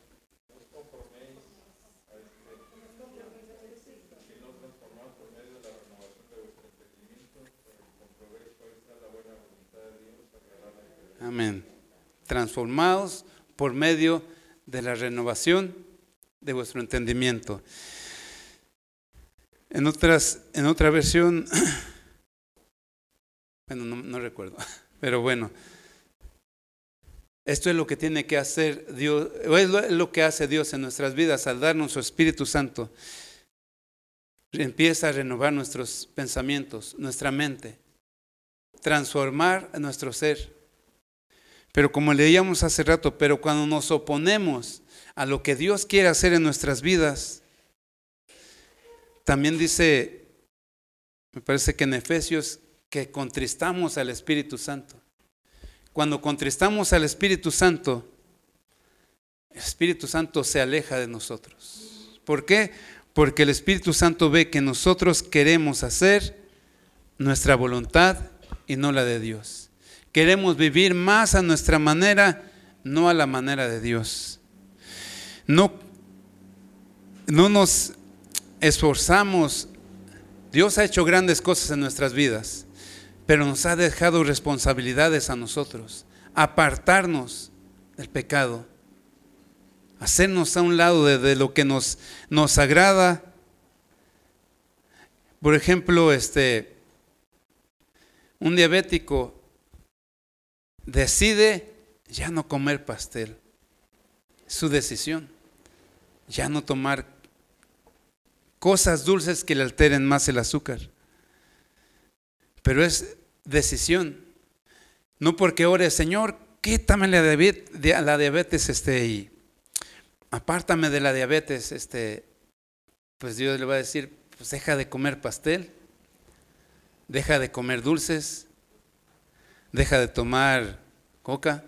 Amén. Transformados por medio de la renovación de vuestro entendimiento. En otra versión, bueno, no recuerdo, pero bueno, esto es lo que tiene que hacer Dios, o es lo que hace Dios en nuestras vidas al darnos su Espíritu Santo. Empieza a renovar nuestros pensamientos, nuestra mente, transformar nuestro ser. Pero como leíamos hace rato, pero cuando nos oponemos a lo que Dios quiere hacer en nuestras vidas, también dice, me parece que en Efesios, que contristamos al Espíritu Santo. Cuando contristamos al Espíritu Santo, el Espíritu Santo se aleja de nosotros. ¿Por qué? Porque el Espíritu Santo ve que nosotros queremos hacer nuestra voluntad y no la de Dios. Queremos vivir más a nuestra manera, no a la manera de Dios. No nos esforzamos. Dios ha hecho grandes cosas en nuestras vidas, pero nos ha dejado responsabilidades a nosotros. Apartarnos del pecado, hacernos a un lado de lo que nos agrada. Por ejemplo, un diabético decide ya no comer pastel. Es su decisión. Ya no tomar cosas dulces que le alteren más el azúcar. Pero es decisión. No porque ore, Señor, quítame la diabetes, y apártame de la diabetes, pues Dios le va a decir, pues deja de comer pastel, deja de comer dulces, deja de tomar coca.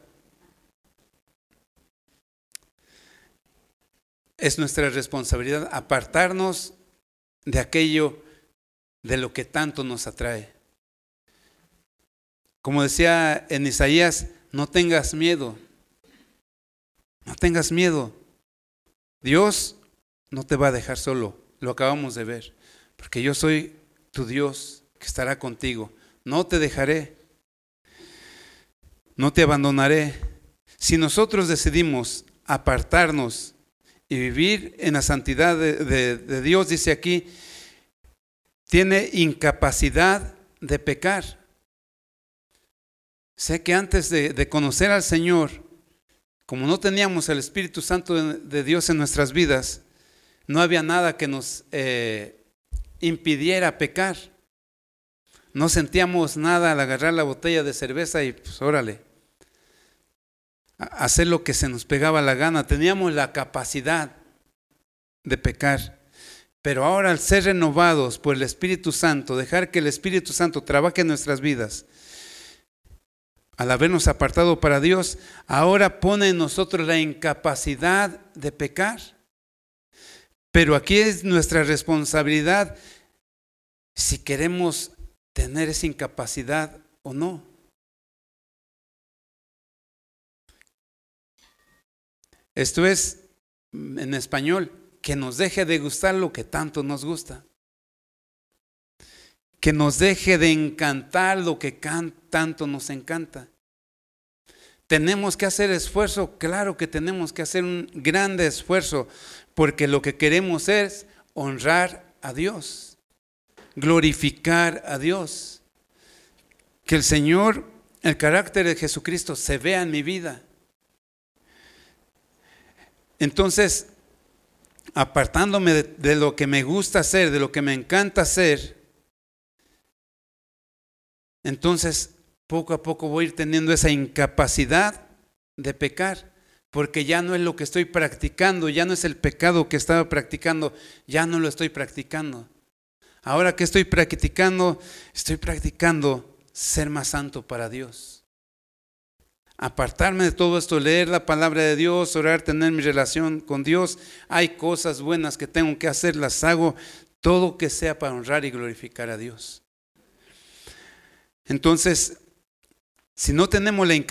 Es nuestra responsabilidad apartarnos de aquello de lo que tanto nos atrae. Como decía en Isaías, no tengas miedo. No tengas miedo. Dios no te va a dejar solo. Lo acabamos de ver. Porque yo soy tu Dios que estará contigo. No te dejaré. No te abandonaré. Si nosotros decidimos apartarnos y vivir en la santidad de Dios, dice aquí, tiene incapacidad de pecar. Sé que antes de conocer al Señor, como no teníamos el Espíritu Santo de Dios en nuestras vidas, no había nada que nos impidiera pecar. No sentíamos nada al agarrar la botella de cerveza y pues órale, hacer lo que se nos pegaba la gana. Teníamos la capacidad de pecar. Pero ahora al ser renovados por el Espíritu Santo, dejar que el Espíritu Santo trabaje en nuestras vidas, al habernos apartado para Dios, ahora pone en nosotros la incapacidad de pecar. Pero aquí es nuestra responsabilidad si queremos tener esa incapacidad o no. Esto es, en español, que nos deje de gustar lo que tanto nos gusta. Que nos deje de encantar lo que tanto nos encanta. Tenemos que hacer esfuerzo, claro que tenemos que hacer un grande esfuerzo, porque lo que queremos es honrar a Dios, glorificar a Dios. Que el Señor, el carácter de Jesucristo se vea en mi vida. Entonces, apartándome de lo que me gusta hacer, de lo que me encanta hacer, entonces poco a poco voy a ir teniendo esa incapacidad de pecar, porque ya no es lo que estoy practicando, ya no es el pecado que estaba practicando, ya no lo estoy practicando. Ahora que estoy practicando ser más santo para Dios. Apartarme de todo esto, leer la palabra de Dios, orar, tener mi relación con Dios. Hay cosas buenas que tengo que hacer, las hago, todo que sea para honrar y glorificar a Dios. Entonces, si no tenemos la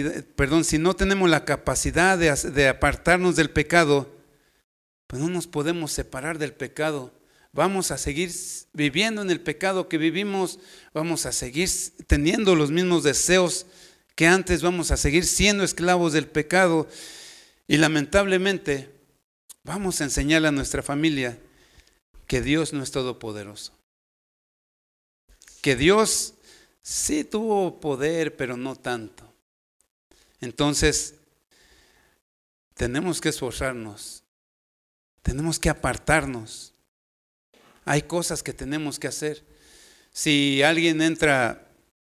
capacidad de apartarnos del pecado, pues no nos podemos separar del pecado. Vamos a seguir viviendo en el pecado que vivimos, vamos a seguir teniendo los mismos deseos que antes, vamos a seguir siendo esclavos del pecado y lamentablemente vamos a enseñarle a nuestra familia que Dios no es todopoderoso. Que Dios sí tuvo poder, pero no tanto. Entonces, tenemos que esforzarnos, tenemos que apartarnos. Hay cosas que tenemos que hacer. Si alguien entra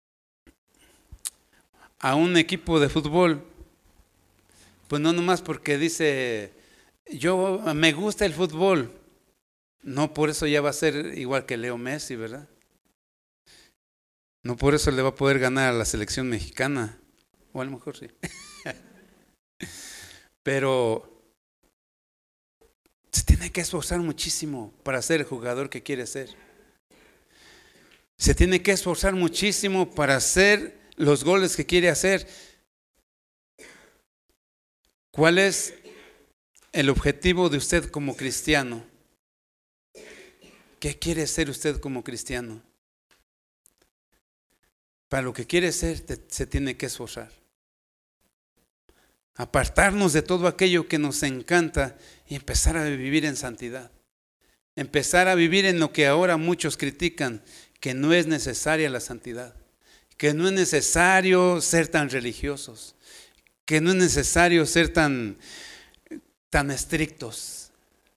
a un equipo de fútbol, pues no nomás porque dice, yo me gusta el fútbol, no por eso ya va a ser igual que Leo Messi, ¿verdad? No por eso le va a poder ganar a la selección mexicana, o a lo mejor sí. Pero se tiene que esforzar muchísimo para ser el jugador que quiere ser. Se tiene que esforzar muchísimo para hacer los goles que quiere hacer. ¿Cuál es el objetivo de usted como cristiano? ¿Qué quiere ser usted como cristiano? Para lo que quiere ser, se tiene que esforzar. Apartarnos de todo aquello que nos encanta y empezar a vivir en santidad. Empezar a vivir en lo que ahora muchos critican, que no es necesaria la santidad, que no es necesario ser tan religiosos, que no es necesario ser tan estrictos.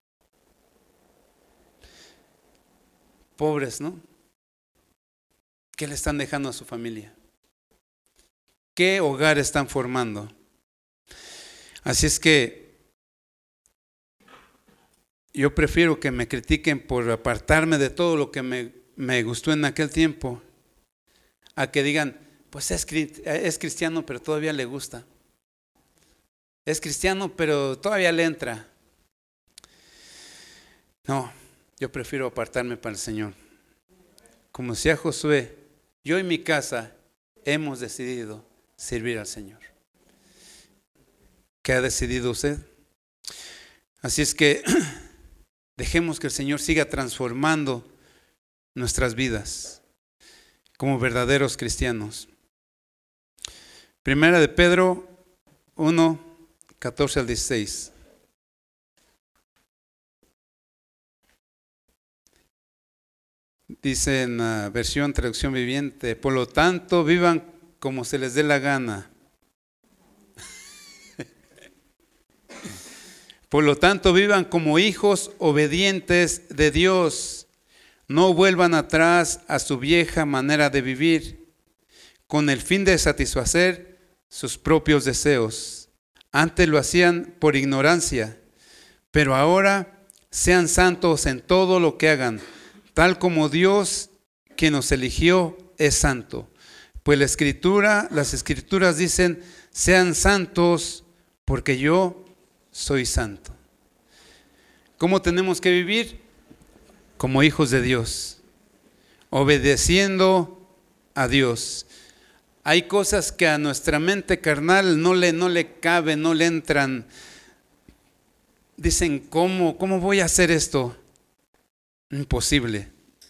Pobres, ¿no? ¿Qué le están dejando a su familia? ¿Qué hogar están formando? Así es que yo prefiero que me critiquen por apartarme de todo lo que me gustó en aquel tiempo, a que digan, pues es cristiano pero todavía le gusta. Es cristiano pero todavía le entra. No, yo prefiero apartarme para el Señor. Como decía Josué, yo y mi casa hemos decidido servir al Señor. ¿Qué ha decidido usted? Así es que dejemos que el Señor siga transformando nuestras vidas como verdaderos cristianos. Primera de Pedro 1, 14 al 16. Dice en la versión traducción viviente, por lo tanto vivan como se les dé la gana. Por lo tanto vivan como hijos obedientes de Dios. No vuelvan atrás a su vieja manera de vivir, con el fin de satisfacer sus propios deseos. Antes lo hacían por ignorancia, pero ahora sean santos en todo lo que hagan, tal como Dios, quien nos eligió, es santo. Pues las escrituras dicen, sean santos porque yo soy santo. ¿Cómo tenemos que vivir? Como hijos de Dios, obedeciendo a Dios. Hay cosas que a nuestra mente carnal no le caben, no le entran. Dicen, ¿cómo voy a hacer esto? Imposible.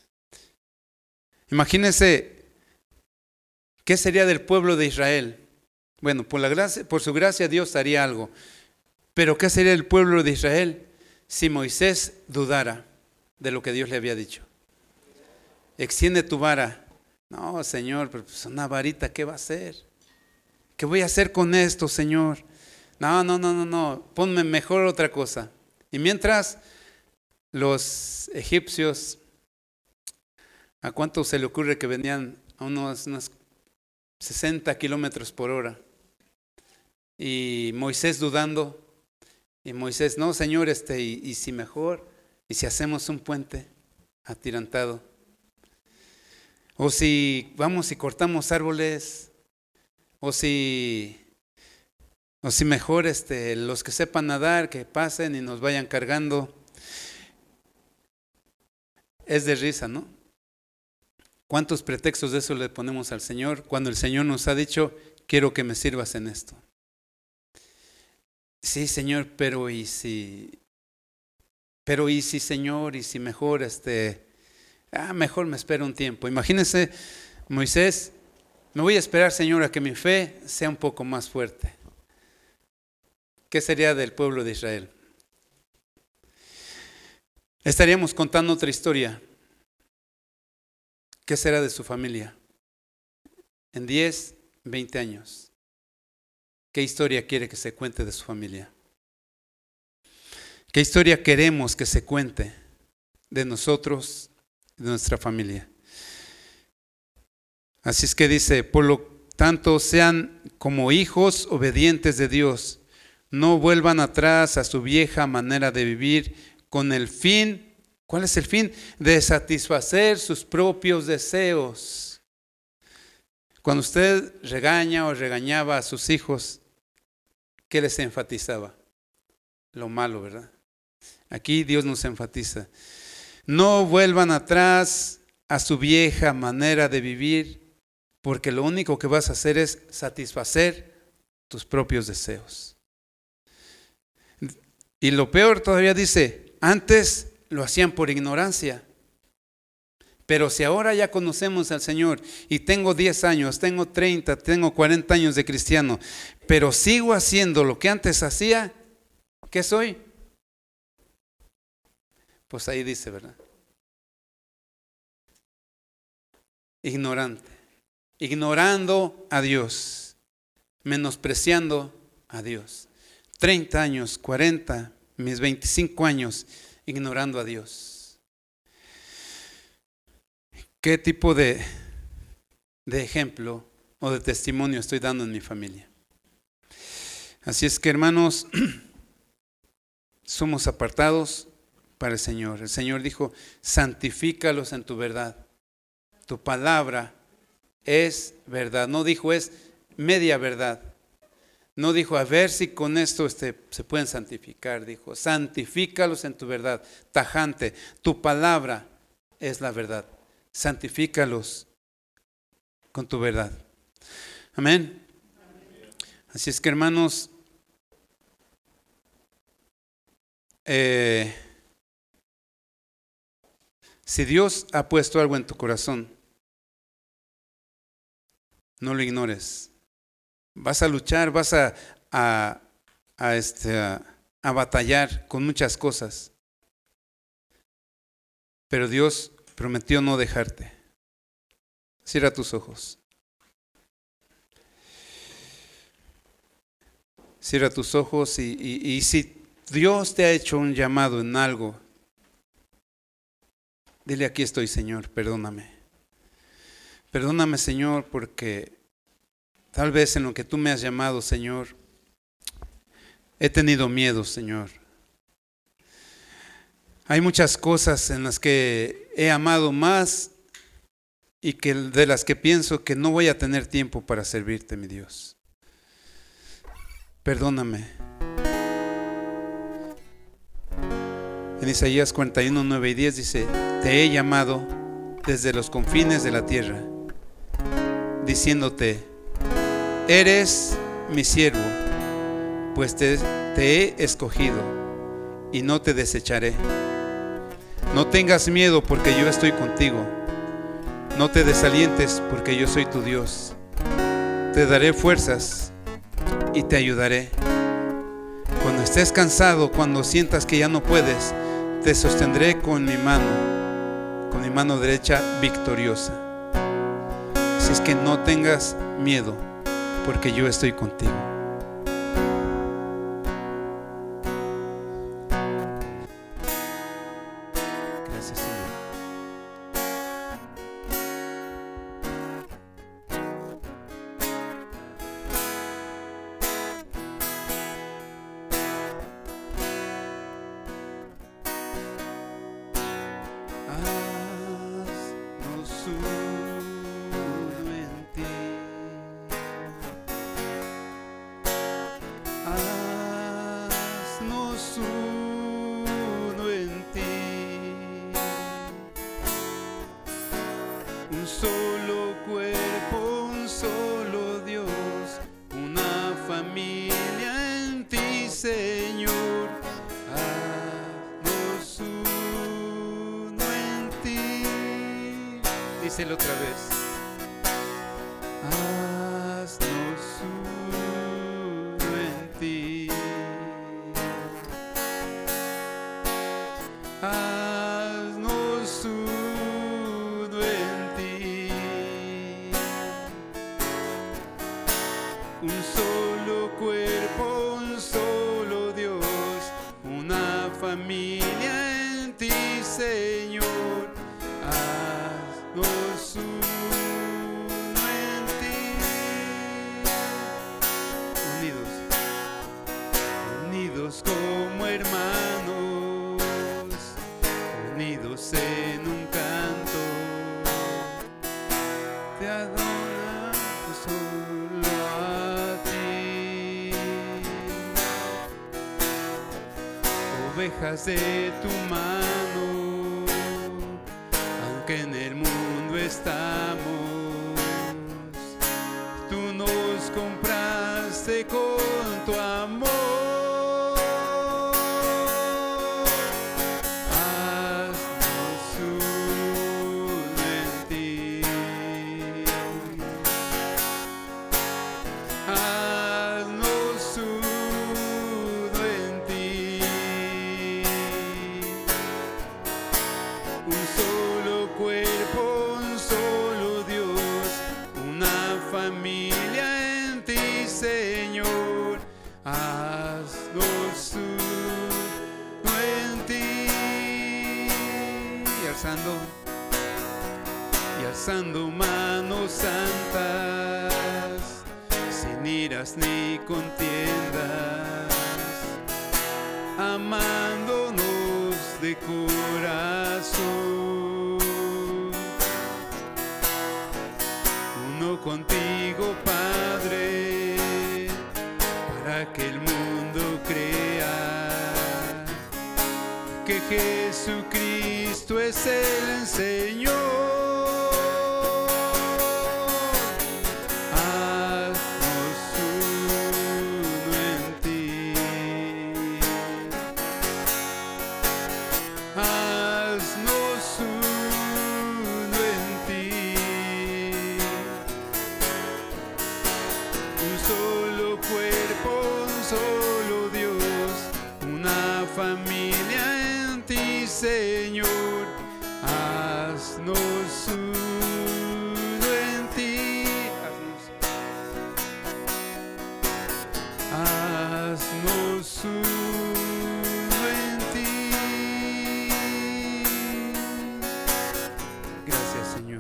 Imagínense, ¿qué sería del pueblo de Israel? Bueno, por su gracia Dios haría algo. Pero ¿qué sería el pueblo de Israel si Moisés dudara de lo que Dios le había dicho? Extiende tu vara. No, Señor, pero pues una varita, ¿qué va a hacer? ¿Qué voy a hacer con esto, Señor? No, ponme mejor otra cosa. Y mientras los egipcios, ¿a cuánto se le ocurre que venían a unos 60 kilómetros por hora? Y Moisés dudando. Y Moisés, no, Señor, y si mejor, y si hacemos un puente atirantado. O si vamos y cortamos árboles, o si mejor los que sepan nadar, que pasen y nos vayan cargando. Es de risa, ¿no? ¿Cuántos pretextos de eso le ponemos al Señor cuando el Señor nos ha dicho, quiero que me sirvas en esto? Sí, Señor, pero ¿y si Señor, y si mejor, mejor me espero un tiempo? Imagínense, Moisés, me voy a esperar, Señor, a que mi fe sea un poco más fuerte. ¿Qué sería del pueblo de Israel? Estaríamos contando otra historia. ¿Qué será de su familia? En 10, 20 años. ¿Qué historia quiere que se cuente de su familia? ¿Qué historia queremos que se cuente de nosotros, de nuestra familia? Así es que dice, por lo tanto, sean como hijos obedientes de Dios. No vuelvan atrás a su vieja manera de vivir con el fin, ¿cuál es el fin? De satisfacer sus propios deseos. Cuando usted regaña o regañaba a sus hijos, ¿qué les enfatizaba? Lo malo, ¿verdad? Aquí Dios nos enfatiza. No vuelvan atrás a su vieja manera de vivir, porque lo único que vas a hacer es satisfacer tus propios deseos. Y lo peor todavía dice, antes lo hacían por ignorancia. Pero si ahora ya conocemos al Señor y tengo 10 años, tengo 30, tengo 40 años de cristiano, pero sigo haciendo lo que antes hacía, ¿qué soy? Pues ahí dice, ¿verdad? Ignorante, ignorando a Dios, menospreciando a Dios. 30 años, 40, mis 25 años, ignorando a Dios. ¿Qué tipo de ejemplo o de testimonio estoy dando en mi familia? Así es que, hermanos, somos apartados para el Señor. El Señor dijo, santifícalos en tu verdad. Tu palabra es verdad. No dijo es media verdad. No dijo a ver si con esto se pueden santificar. Dijo, santifícalos en tu verdad. Tajante, tu palabra es la verdad. Santifícalos con tu verdad. Amén. Así es que, hermanos, si Dios ha puesto algo en tu corazón, no lo ignores. Vas a luchar, vas a batallar con muchas cosas. Pero Dios prometió no dejarte. Cierra tus ojos. Cierra tus ojos y si Dios te ha hecho un llamado en algo, dile, aquí estoy, Señor, perdóname. Perdóname, Señor, porque tal vez en lo que tú me has llamado, Señor, he tenido miedo, Señor. Hay muchas cosas en las que he amado más y de las que pienso que no voy a tener tiempo para servirte, mi Dios. Perdóname. En Isaías 41, 9 y 10 dice, te he llamado desde los confines de la tierra, diciéndote, eres mi siervo, pues te he escogido y no te desecharé. No tengas miedo porque yo estoy contigo. No te desalientes porque yo soy tu Dios. Te daré fuerzas y te ayudaré. Cuando estés cansado, cuando sientas que ya no puedes, te sostendré con mi mano derecha victoriosa. Así es que no tengas miedo porque yo estoy contigo. Gracias, Señor. Haznos un solo cuerpo, un solo Dios, una familia en ti, Señor. Haznos uno en ti. Díselo otra vez. Haznos uno en ti. Haznos uno en ti. Un solo cuerpo, un solo Dios, una familia en ti, Señor. Haznos uno en ti. Unidos como hermanos, unidos en un canto, te adoramos solo a ti. Ovejas de tu mano, aunque en el mundo estamos, tú nos compraste con tu amor. Familia en ti, Señor, haznos uno en ti. Y alzando manos santas, sin iras ni contiendas, amándonos de corazón. Uno contigo, Padre, para que el mundo crea que Jesucristo es el Señor. Haznos uno en ti. Haznos uno en ti. Un solo cuerpo, un solo Dios, una familia en ti, Señor. Haznos uno en ti. Haznos uno en ti. Gracias, Señor.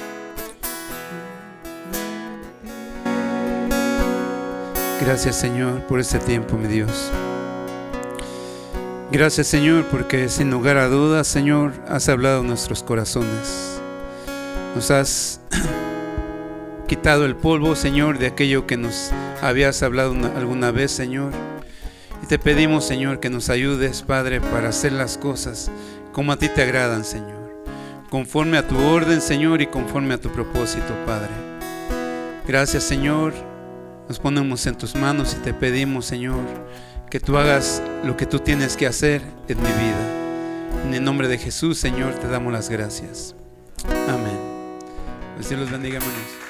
Gracias, Señor, por este tiempo, mi Dios. Gracias, Señor, porque sin lugar a dudas, Señor, has hablado en nuestros corazones. Nos has quitado el polvo, Señor, de aquello que nos habías hablado alguna vez, Señor. Y te pedimos, Señor, que nos ayudes, Padre, para hacer las cosas como a ti te agradan, Señor. Conforme a tu orden, Señor, y conforme a tu propósito, Padre. Gracias, Señor. Nos ponemos en tus manos y te pedimos, Señor, que tú hagas lo que tú tienes que hacer en mi vida. En el nombre de Jesús, Señor, te damos las gracias. Amén. Dios los bendiga, hermanos.